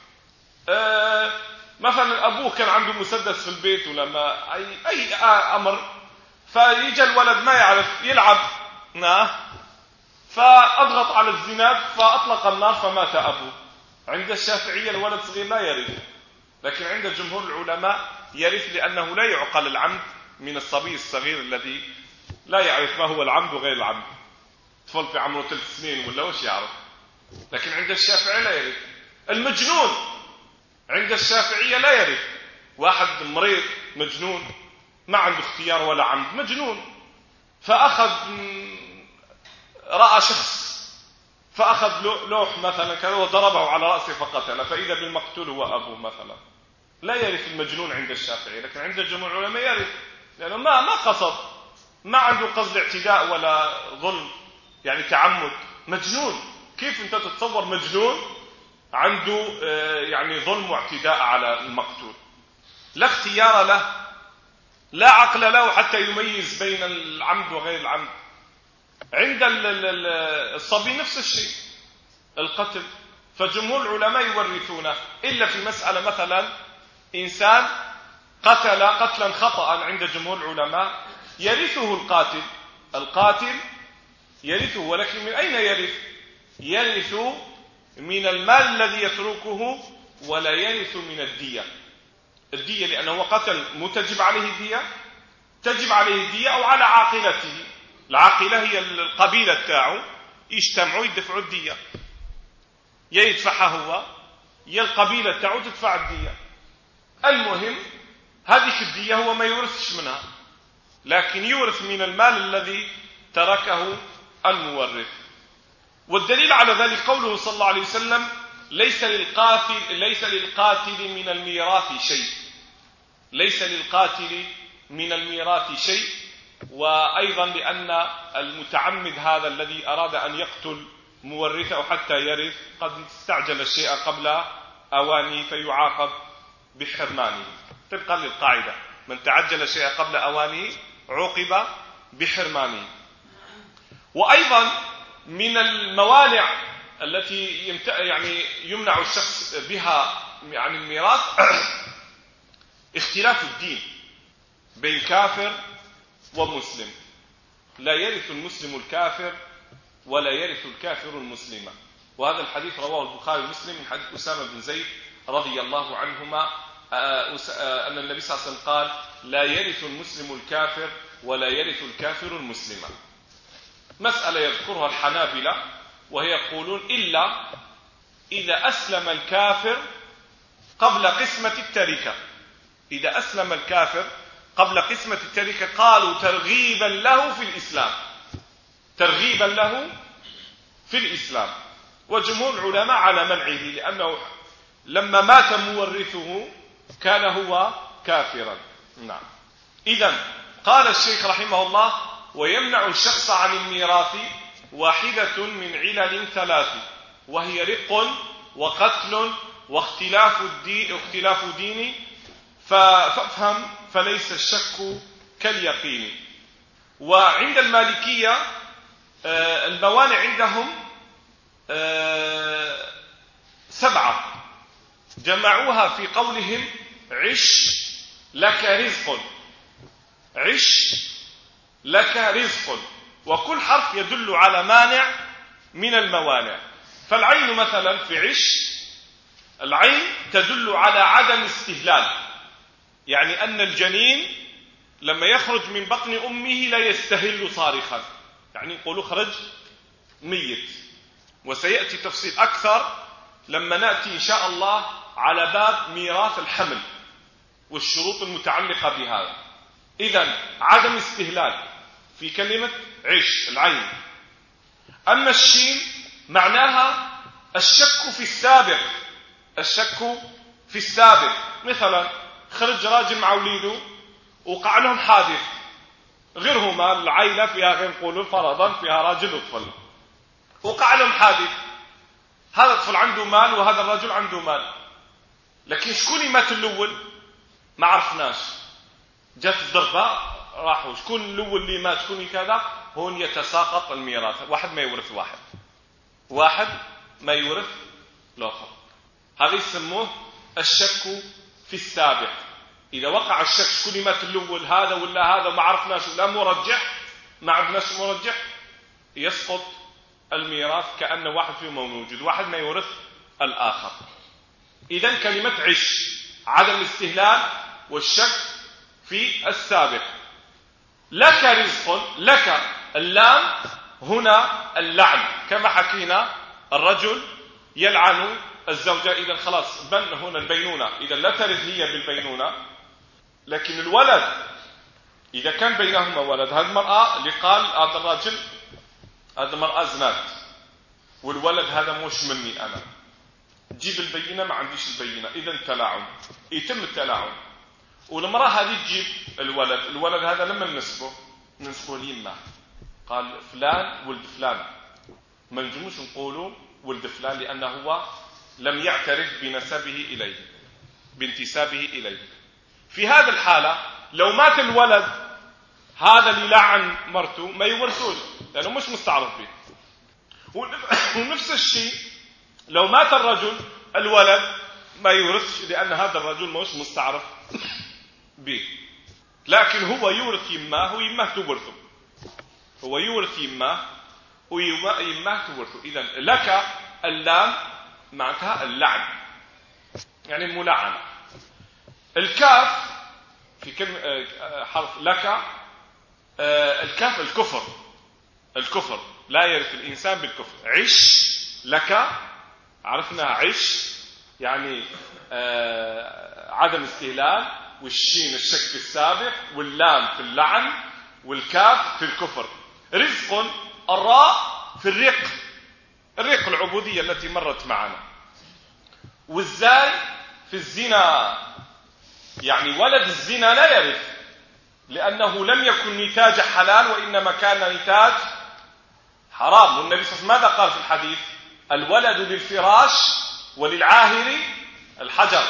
مثلا أبوه كان عنده مسدس في البيت ولا ما أي أمر، فيجي الولد ما يعرف يلعب، فأضغط على الزناد فأطلق النار فمات أبوه. عند الشافعية الولد صغير لا يرث، لكن عند جمهور العلماء يرث، لأنه لا يعقل العمد من الصبي الصغير الذي لا يعرف ما هو العمد وغير العمد، طفل في عمره 3 سنين ولا وش يعرف. لكن عند الشافعية لا يرث. المجنون عند الشافعية لا يرث، واحد مريض مجنون ما عنده اختيار ولا عمد، مجنون، فأخذ رأى شخص فأخذ لوح مثلا كذا وضربه على رأسه فقتله، فإذا بالمقتول هو أبوه مثلا. لا يرث المجنون عند الشافعي، لكن عند جمهور العلماء يرث، لأنه ما قصد، ما عنده قصد اعتداء ولا ظلم، يعني تعمد. مجنون، كيف أنت تتصور مجنون عنده يعني ظلم واعتداء على المقتول؟ لا اختيار له، لا عقل له حتى يميز بين العمد وغير العمد. عند الصبي نفس الشيء، القتل. فجمهور العلماء يورثونه، إلا في مسألة مثلا إنسان قتل قتلا خطأ، عند جمهور العلماء يرثه القاتل، القاتل يرثه، ولكن من أين يرث؟ يرث من المال الذي يتركه، ولا يرث من الدية. الدية لأنه قتل متجب عليه الدية، تجب عليه الدية أو على عاقلته. العاقلة هي القبيلة تاعه، يجتمعوا يدفعوا الدية، يا يدفعها هو يا القبيلة تاعه تدفع الدية. المهم هذه الدية هو ما يورثش منها، لكن يورث من المال الذي تركه المورث. والدليل على ذلك قوله صلى الله عليه وسلم ليس للقاتل من الميراث شيء، ليس للقاتل من الميراث شيء. وأيضا لأن المتعمد هذا الذي أراد أن يقتل مورثه حتى يرث قد استعجل الشيء قبل أوانه فيعاقب بحرمانه، طبقا للقاعدة من تعجل الشيء قبل أوانه عوقب بحرمانه. وأيضا من الموانع التي يعني يمنع الشخص بها عن الميراث اختلاف الدين بين كافر ومسلم. لا يرث المسلم الكافر ولا يرث الكافر المسلم. وهذا الحديث رواه البخاري ومسلم من حديث أسامة بن زيد رضي الله عنهما أن النبي صلى الله عليه وسلم قال لا يرث المسلم الكافر ولا يرث الكافر المسلم. مسألة يذكرها الحنابلة وهي يقولون إلا إذا أسلم الكافر قبل قسمة التركة. إذا أسلم الكافر قبل قسمة التركة قالوا ترغيبا له في الإسلام، ترغيبا له في الإسلام. وجمهور العلماء على منعه، لأنه لما مات مورثه كان هو كافرا. نعم. إذن قال الشيخ رحمه الله ويمنع الشخص عن الميراث واحدة من علل 3. وهي رق وقتل واختلاف دين، فافهم فليس الشك كاليقين. وعند المالكية الموانع عندهم 7 جمعوها في قولهم عش لك رزق، عش لك رزق، وكل حرف يدل على مانع من الموانع. فالعين مثلا في عش، العين تدل على عدم استهلال، يعني أن الجنين لما يخرج من بطن أمه لا يستهل صارخا، يعني نقول خرج ميت. وسيأتي تفصيل أكثر لما نأتي إن شاء الله على باب ميراث الحمل والشروط المتعلقة بهذا. إذن عدم استهلال في كلمة عش العين. أما الشين معناها الشك في السابق، الشك في السابق. مثلا خرج راجل مع وليده وقع لهم حادث، غيرهما العائلة فيها غير نقول فرضا فيها راجل وطفل، وقع لهم حادث، هذا الطفل عنده مال وهذا الرجل عنده مال، لكن شكون مات الأول ما عرفناش، جات الضربة راحوا شكون الأول اللي مات شكون كذا. هون يتساقط الميراث، واحد ما يورث واحد، واحد ما يورث الآخر. هذا يسموه الشك في السابق. إذا وقع الشك شكون مات الأول هذا ولا هذا ما عرفناش ولا مرجح، ما عرفناش مرجح، يسقط الميراث كأن واحد فيهم موجود، واحد ما يورث الآخر. إذن كلمة عش عدم الاستهلال والشك في السابق. لك رزق، لك اللام هنا اللعن، كما حكينا الرجل يلعن الزوجة. إذن خلاص بن هنا البينونة، إذن لا ترث هي بالبينونة. لكن الولد إذا كان بينهما ولد، هذه المرأة اللي قال هذا الرجل هذا المرأة زنات والولد هذا مش مني أنا، جيب البينة، ما عنديش البينة، إذن تلاعن، يتم التلاعن. والمرأة هذه تجيب الولد، الولد هذا لما ننسبه ليمه، قال فلان ولد فلان، ما نجموش نقولوا ولد فلان لأنه هو لم يعترف بنسبه إليه بانتسابه إليه. في هذا الحالة لو مات الولد هذا اللي لعن مرته ما يورثوش لأنه مش مستعرف به. ونفس الشيء لو مات الرجل الولد ما يورثش لأن هذا الرجل مش مستعرف به، لكن هو يورث يماه ويماه تورثه، هو يورث يماه ويماه تورثه. إذن لك اللام معناتها اللعن، يعني الملعنة. الكاف في كلمة حرف لك، الكاف الكفر، الكفر لا يرث الإنسان بالكفر. عش لك عرفنا عش يعني عدم استهلال، والشين الشك في السابق، واللام في اللعن، والكاف في الكفر. رزق الراء في الرق، الرق العبودية التي مرت معنا. والزاي في الزنا، يعني ولد الزنا لا يرث لأنه لم يكن نتاج حلال وإنما كان نتاج حرام. والنبي صلى الله عليه وسلم ماذا قال في الحديث؟ الولد للفراش وللعاهر الحجر.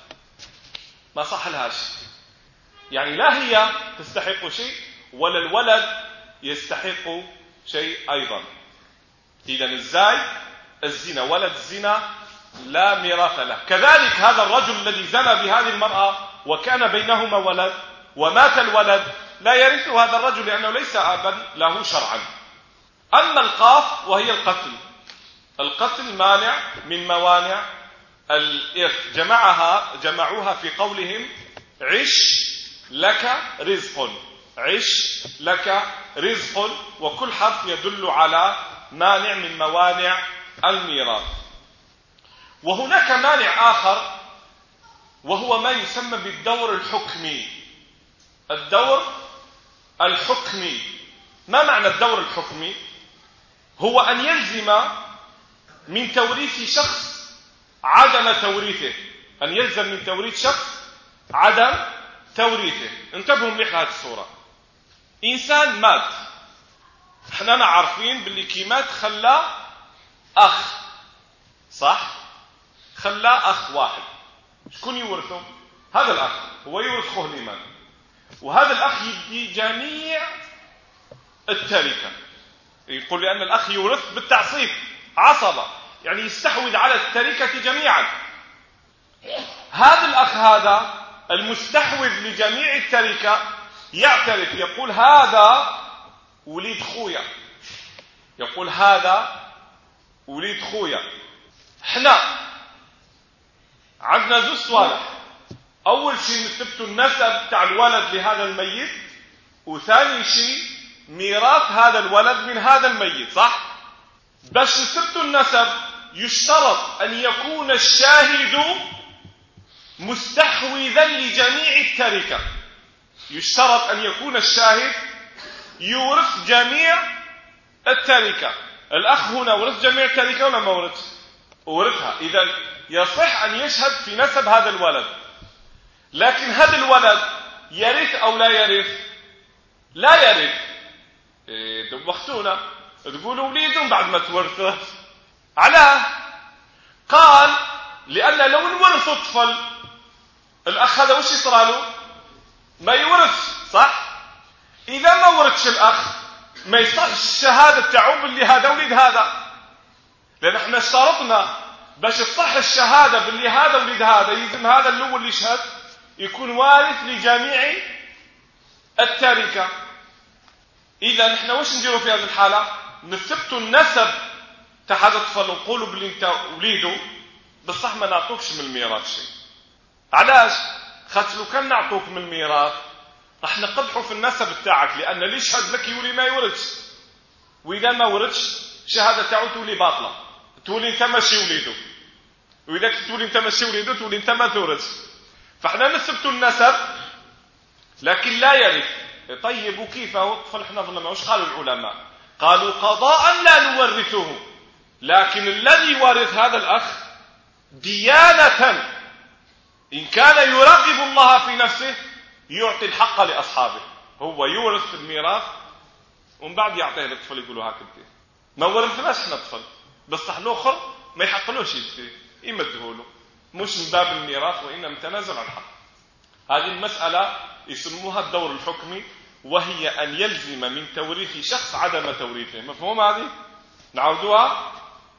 ما صح لهاش، يعني لا هي تستحق شيء ولا الولد يستحق شيء أيضا. إذن الزاي الزنا، ولد الزنا لا ميراث له. كذلك هذا الرجل الذي زنى بهذه المرأة وكان بينهما ولد ومات الولد لا يرث هذا الرجل لأنه ليس أبا له شرعا. أما القاف وهي القتل، القتل مانع من موانع الإرث، جمعوها في قولهم عش لك رزق، عش لك رزق، وكل حرف يدل على مانع من موانع الميراث. وهناك مانع آخر وهو ما يسمى بالدور الحكمي. الدور الحكمي، ما معنى الدور الحكمي؟ هو أن يلزم من توريث شخص عدم توريثه، أن يلزم من توريث شخص عدم توريثه. انتبهوا مليح هذه الصورة. إنسان مات، احنا عارفين باللي كي مات خلى أخ، صح؟ خلاه أخ واحد، شكون يورثه؟ هذا الأخ هو يورث خوه الإيمان، وهذا الأخ يدي جميع التركة. يقول لأن الأخ يورث بالتعصيب، عصبة، يعني يستحوذ على التركة جميعا. هذا الأخ هذا المستحوذ لجميع التركة يعترف، يقول هذا وليد خويا، يقول هذا وليد خويا. احنا عندنا زوج صوالح، أول شيء نثبتوا النسب تاع الولد لهذا الميت، وثاني شيء ميراث هذا الولد من هذا الميت، صح؟ باش نثبتوا النسب يشترط أن يكون الشاهد مستحوذا لجميع التركة. يشترط أن يكون الشاهد يورث جميع التركة. الأخ هنا ورث جميع التركة ولا ما ورث؟ ورثها. إذن يصح أن يشهد في نسب هذا الولد. لكن هذا الولد يرث أو لا يرث؟ لا يرث. دوختونا تقولوا وليدهم بعد ما تورثه. علاه؟ قال لأن لو نورثوا الطفل الأخ هذا وش يصير له؟ ما يورث، صح؟ إذا ما ورثش الأخ ما يصحش الشهادة تاعو باللي هذا وليد هذا، لأن احنا اشترطنا باش تصح الشهادة باللي هذا وليد هذا يلزم هذا الأول اللي يشهد يكون وارث لجميع التركة. إذا احنا وش نديروا في هذه الحالة؟ نثبتوا النسب تاع هذا الطفل ونقولوا باللي انت وليده، بصح ما نعطوكش من الميراث شيء. علاش؟ خاطر لو كان نعطوك من الميراث راح نقدحوا في النسب تاعك، لأن اللي يشهد لك يولي ما يورثش، وإذا ما ورثش الشهادة تاعو تولي باطلة، تولي انت ماشي وليده، وإذا تولي انت ماشي وليده تولي انت ما تورثش. فاحنا نثبتوا النسب لكن لا يرث. طيب وكيف هو الطفل؟ احنا ظلنا وش قالوا العلماء؟ قالوا قضاء لا نورثه، لكن الذي يورث هذا الأخ ديانة إن كان يراقب الله في نفسه يعطي الحق لأصحابه. هو يورث الميراث ومن بعد يعطيه للطفل، يقولوا هاك انت ما ورثناش احنا الطفل، بصح الاخر ما يحقلوش يمده له، مش من باب الميراث وإنما تنازل عن الحق. هذه المسألة يسموها الدور الحكمي، وهي أن يلزم من توريث شخص عدم توريثه. مفهوم هذه؟ نعودها.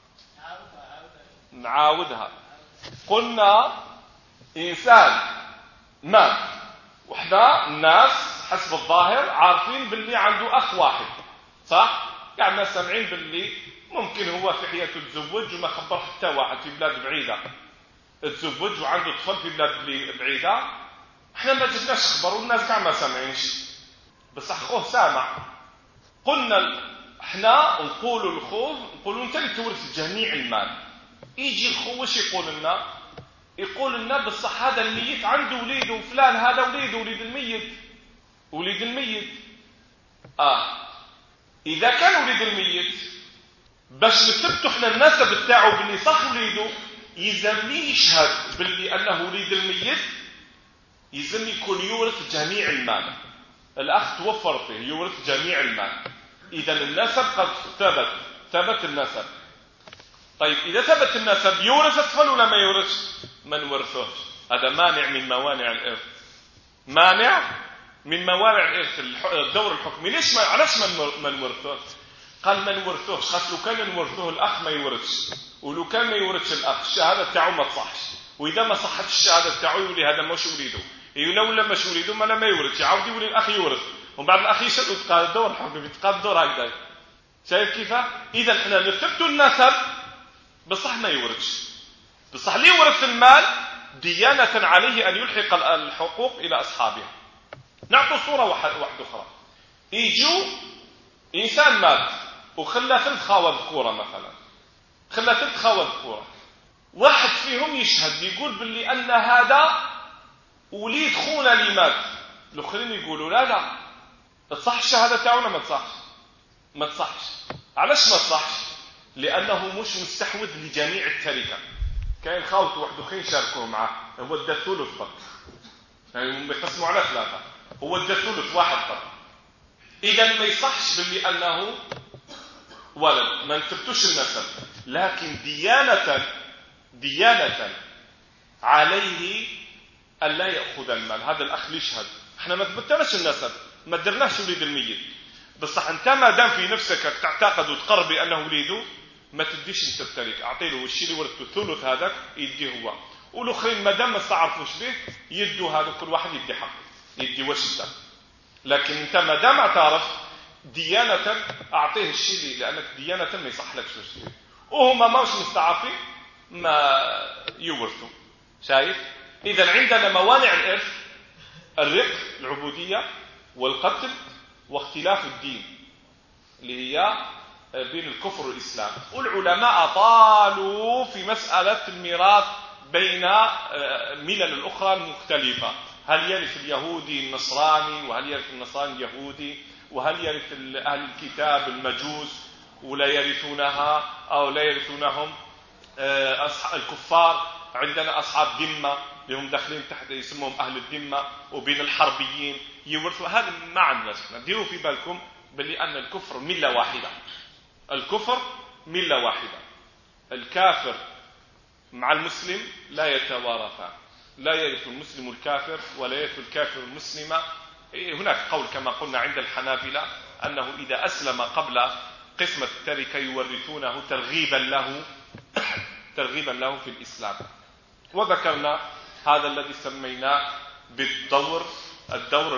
قلنا إنسان مات، وحده الناس حسب الظاهر عارفين باللي عنده أخ واحد، صح؟ يعني الناس سامعين باللي ممكن هو في حياته تزوج وما خبر حتى واحد في بلاد بعيدة، تزوج وعنده طفل في بلاد بعيدة، احنا ما جبناش خبر والناس كاع ما سامعينش، بس أخوه سامع. قلنا احنا نقولوا الخوف، نقولوا انت اللي تورث جميع المال. يجي الخو وش يقول لنا؟ يقول لنا بصح هذا الميت عنده وليد وفلان هذا وليد وليد الميت. إذا كان وليد الميت باش نثبتوا احنا النسب بتاعه باللي صح وليده، يلزم لي يشهد باللي أنه وليد الميت، يلزم يكون يورث جميع المال. الأخ توفر فيه يورث جميع المال. إذا النسب قد ثبت النسب. طيب إذا ثبت النسب يورث الطفل ولا ما يورث؟ ما نورثوش. هذا مانع من موانع الإرث، مانع من موانع الإرث. الدور الحكمي ليش علاش ما نورثوش؟ قال ما نورثوش خاطر لو كان نورثوه الأخ ما يورثش، ولو كان ما يورثش الأخ الشهادة تاعو ما تصحش، وإذا ما صحت الشهادة تاعو يولي هذا مش وليده، ولا مش وليده ما يورث، يعاود يولي الأخ يورث، ومن بعد الأخ يشهد وتقال الدور الحكمي تقال الدور هكذا. شايف كيف؟ إذا احنا نثبتوا النسب بصح ما يورثش، بصح ليه يورث المال ديانة عليه أن يلحق الحقوق إلى أصحابها. نعطوا صورة واحدة أخرى. يجوا إنسان مات وخلى 3 خاوة ذكورة مثلا، خلى 3 خاوة ذكورة، واحد فيهم يشهد يقول باللي أن هذا وليد خونا اللي مات، الآخرين يقولوا لا تصح الشهادة تاعنا ما تصحش. ما تصحش. علاش ما تصحش؟ لأنه مش مستحوذ لجميع التركة. كاين خاوته واحد اخرين شاركوه معاه، هو ادى ثلث فقط، يعني بيقسموا على 3، هو ادى ثلث واحد فقط. إذا ما يصحش باللي أنه ولد، ما نثبتوش النسب، لكن ديانة ديانة عليه أن لا يأخذ المال. هذا الأخ يشهد احنا ما ثبتناش النسب، ما درناش وليد الميت، بصح انت ما دام في نفسك تعتقد وتقرر بأنه وليده ما تديش انت التركه، اعطي له الشيء اللي ورثته الثلث هذاك يديه هو، والاخرين ما دام ما استعرفوش به يدوا هذا، كل واحد يدي حقه يدي وشته. لكن انت ما دام اعترف ديانة اعطيه الشيء لانك ديانة ما يصح لك شيء، وهما ماش مستعرفين ما يورثوا. شايف؟ اذا عندنا موانع الارث: الرق، العبودية، والقتل، واختلاف الدين اللي هي بين الكفر والإسلام. والعلماء طالوا في مسألة الميراث بين ملل الأخرى المختلفة، هل يرث اليهودي النصراني، وهل يرث النصراني اليهودي، وهل يرث أهل الكتاب المجوس ولا يرثونها أو لا يرثونهم الكفار. عندنا أصحاب ذمة اللي هم داخلين تحت يسموهم أهل الذمة، وبين الحربيين يورثوا. هذا ما عندنا. ديروا في بالكم بلي أن الكفر ملة واحدة، الكفر ملة واحدة. الكافر مع المسلم لا يتوارثان، لا يرث المسلم الكافر ولا يرث الكافر المسلم. هناك قول كما قلنا عند الحنابلة أنه إذا أسلم قبل قسمة التركة يورثونه ترغيبا له في الإسلام. وذكرنا هذا الذي سميناه بالدور، الدور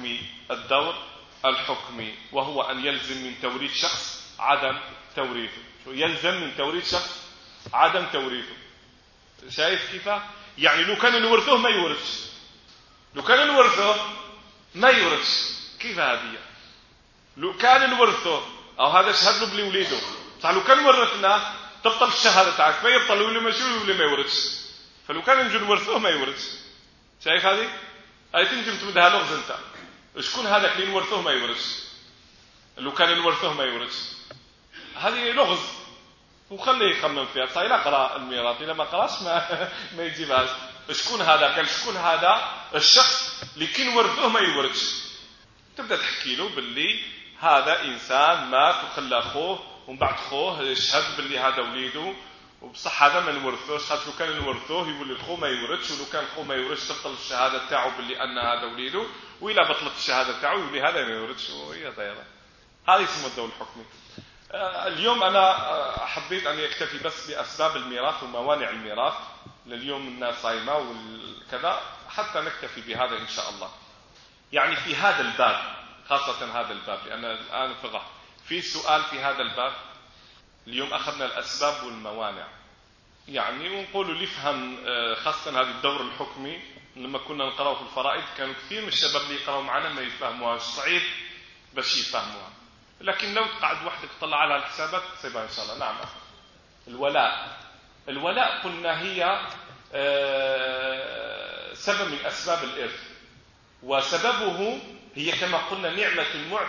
الحكمي، وهو أن يلزم من توريث شخص عدم توريثه. يلزم من توريث شخص عدم توريثه. شايف كيف؟ يعني لو كان نورثه ما يورثش، لو كان نورثه ما يورثش. كيف هذه؟ لو كان نورثه أو هذا شهد له بلي وليده، صح؟ لو كان ورثنا تبطل الشهادة تاعك، ما يبطل ولا ماشي ولا ما يورثش. فلو كان نجي نورثه ما يورثش. شايف هذه؟ هاي تنجم تمدها لغز انت. شكون هذاك اللي نورثه ما يورثش؟ لو كان نورثه ما يورثش، هذه لغز. وخليه يخمم فيها. صحيح لا قرأ الميراث، إذا ما قرأش ما يجيبهاش. شكون هذا؟ قال شكون هذا الشخص اللي كي نورثه ما يورثش. تبدأ تحكي له باللي هذا إنسان مات وخلى أخوه، ومن بعد أخوه يشهد باللي هذا وليده، وبصح هذا ما نورثوش. خاطر لو كان نورثوه يولي الخو ما يورثش، ولو كان الخو ما يورثش تبطل الشهادة تاعو باللي أن هذا وليده، وإلا بطلت الشهادة تاعو يولي هذا ما يورثش. وهي دايرة. هذا اسمه الدور الحكمي. اليوم أنا حبيت أن يكتفي بس بأسباب الميراث وموانع الميراث، لليوم الناس صايمة والكذا، حتى نكتفي بهذا إن شاء الله. يعني في هذا الباب، خاصة هذا الباب، لأن الآن في سؤال في هذا الباب. اليوم أخذنا الأسباب والموانع، يعني ونقول اللي يفهم خاصة هذا الدور الحكمي. لما كنا نقرأه في الفرائض كانوا كثير من الشباب اللي يقرأوا معنا ما يفهموها، صعيب باش يفهموها. لكن لو تقعد وحدك تطلع على الحسابات تصيبها إن شاء الله. نعم. الولاء قلنا هي سبب من أسباب الإرث، وسببه هي كما قلنا نعمة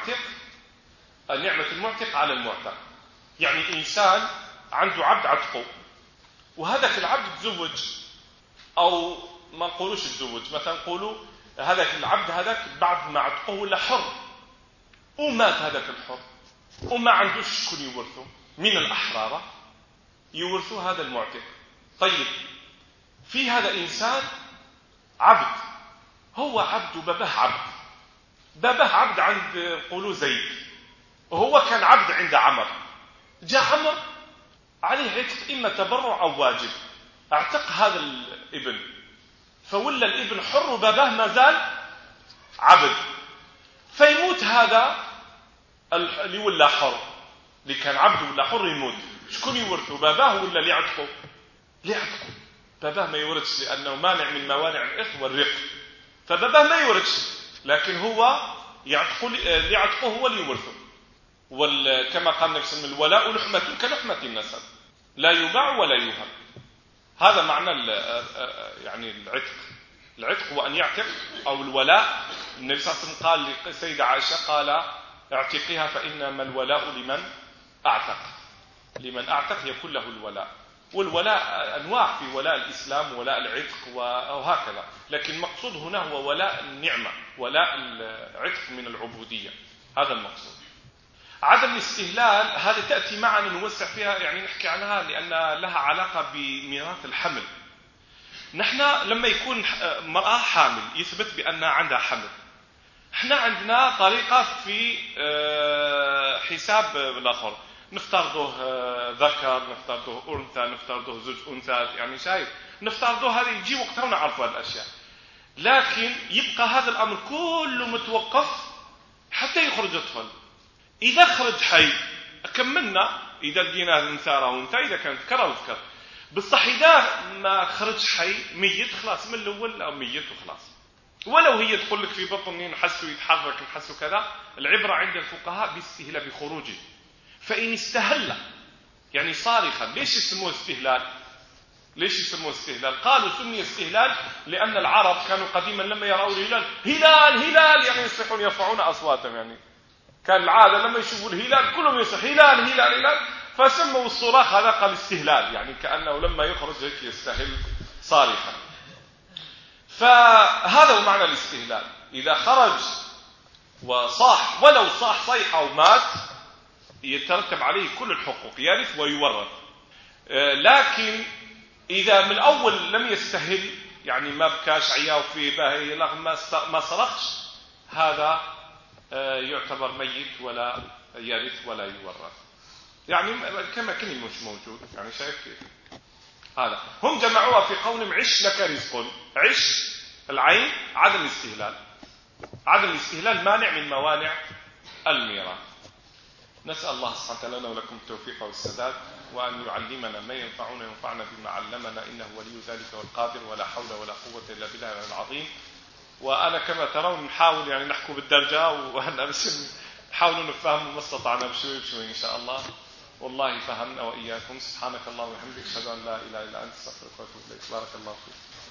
المعتق على المعتق. يعني إنسان عنده عبد عتقه، وهذاك العبد تزوج، أو ما نقولوش تزوج، مثلا نقولوا هذاك العبد هذاك بعد ما عتقه ولا حر، ومات هذاك الحر وما عندوش شكون يورثه من الأحرار، يورثه هذا المعتق. طيب في هذا إنسان عبد، هو عبد وباباه عبد عند قولوا زيد، وهو كان عبد عند عمر. جاء عمر عليه عتق إما تبرع أو واجب، اعتق هذا الابن، فولى الابن حر وباباه ما زال عبد. فيموت هذا اللي ولا حر، اللي كان عبد ولا حر يموت، شكون يورثه؟ باباه ولا اللي عتقه؟ باباه ما يورثش، لأنه مانع من موانع الإرث والرق، فباباه ما يورثش، لكن هو اللي عتقه هو اللي يورثه. كما قال النبي صلى الله عليه وسلم: الولاء لحمة كلحمة النسب، لا يباع ولا يوهب. هذا معنى يعني العتق هو أن يعتق، أو الولاء. النبي صلى الله عليه وسلم قال لسيدة عائشة قال: اعتقها فإنما الولاء لمن أعتق يكون له الولاء. والولاء أنواع، في ولاء الإسلام وولاء العتق وهكذا، لكن المقصود هنا هو ولاء النعمة، ولاء العتق من العبودية، هذا المقصود. عدم الاستهلال هذه تأتي معنا نوسع فيها، يعني نحكي عنها لأن لها علاقة بميراث الحمل. نحن لما يكون مرأة حامل يثبت بأنها عندها حمل، احنا عندنا طريقة في حساب الآخر، نفترضه ذكر، نفترضه أنثى، نفترضه زوج أنثى، يعني شايف، نفترضه هذه يجي وقتها ونعرف هذه الأشياء. لكن يبقى هذا الأمر كله متوقف حتى يخرج طفل. إذا خرج حي كملنا، إذا لقينا أنثى أو أنثى، إذا كانت ذكر أو ذكر. بالصح إذا ما خرج حي ميت خلاص من الأول أو ميت وخلاص. ولو هي تقول لك في بطني نحسه يتحرك نحسه كذا، العبرة عند الفقهاء باستهلال بخروجه. فإن استهل يعني صارخا، ليش يسموه استهلال؟ ليش يسموه استهلال؟ قالوا سمي استهلال لأن العرب كانوا قديما لما يروا الهلال هلال هلال يعني يصيحون يرفعون أصواتهم، يعني كان العادة لما يشوفوا الهلال كلهم يصيح هلال هلال هلال، فسموا الصراخ هذا قال استهلال، يعني كأنه لما يخرج هيك يستهل صارخا. فهذا هو معنى الاستهلال. إذا خرج وصاح ولو صاح صيحة ومات يترتب عليه كل الحقوق، يرث ويورث. لكن إذا من الأول لم يستهل، يعني ما بكاش عياه في باهي ما صرخش، هذا يعتبر ميت ولا يرث ولا يورث، يعني كما كان مش موجود. يعني شايف كيف هذا؟ هم جمعوها في قولهم عش لك رزق. عش العين عدم الاستهلال، عدم الاستهلال مانع من موانع الميراث. نسأل الله سبحانه وتعالى لنا ولكم التوفيق والسداد، وأن يعلمنا ما ينفعنا وينفعنا بما علمنا، إنه ولي ذلك والقادر، ولا حول ولا قوة إلا بالله العظيم. وأنا كما ترون نحاول يعني نحكو بالدرجة، وأنا بس نحاول نفهم ما استطعنا بشوي بشوي إن شاء الله. والله فهمنا وإياكم. سبحانك اللهم وبحمدك، أشهد أن لا إله إلا أنت، أستغفرك وأتوب إليك. بارك الله فيك.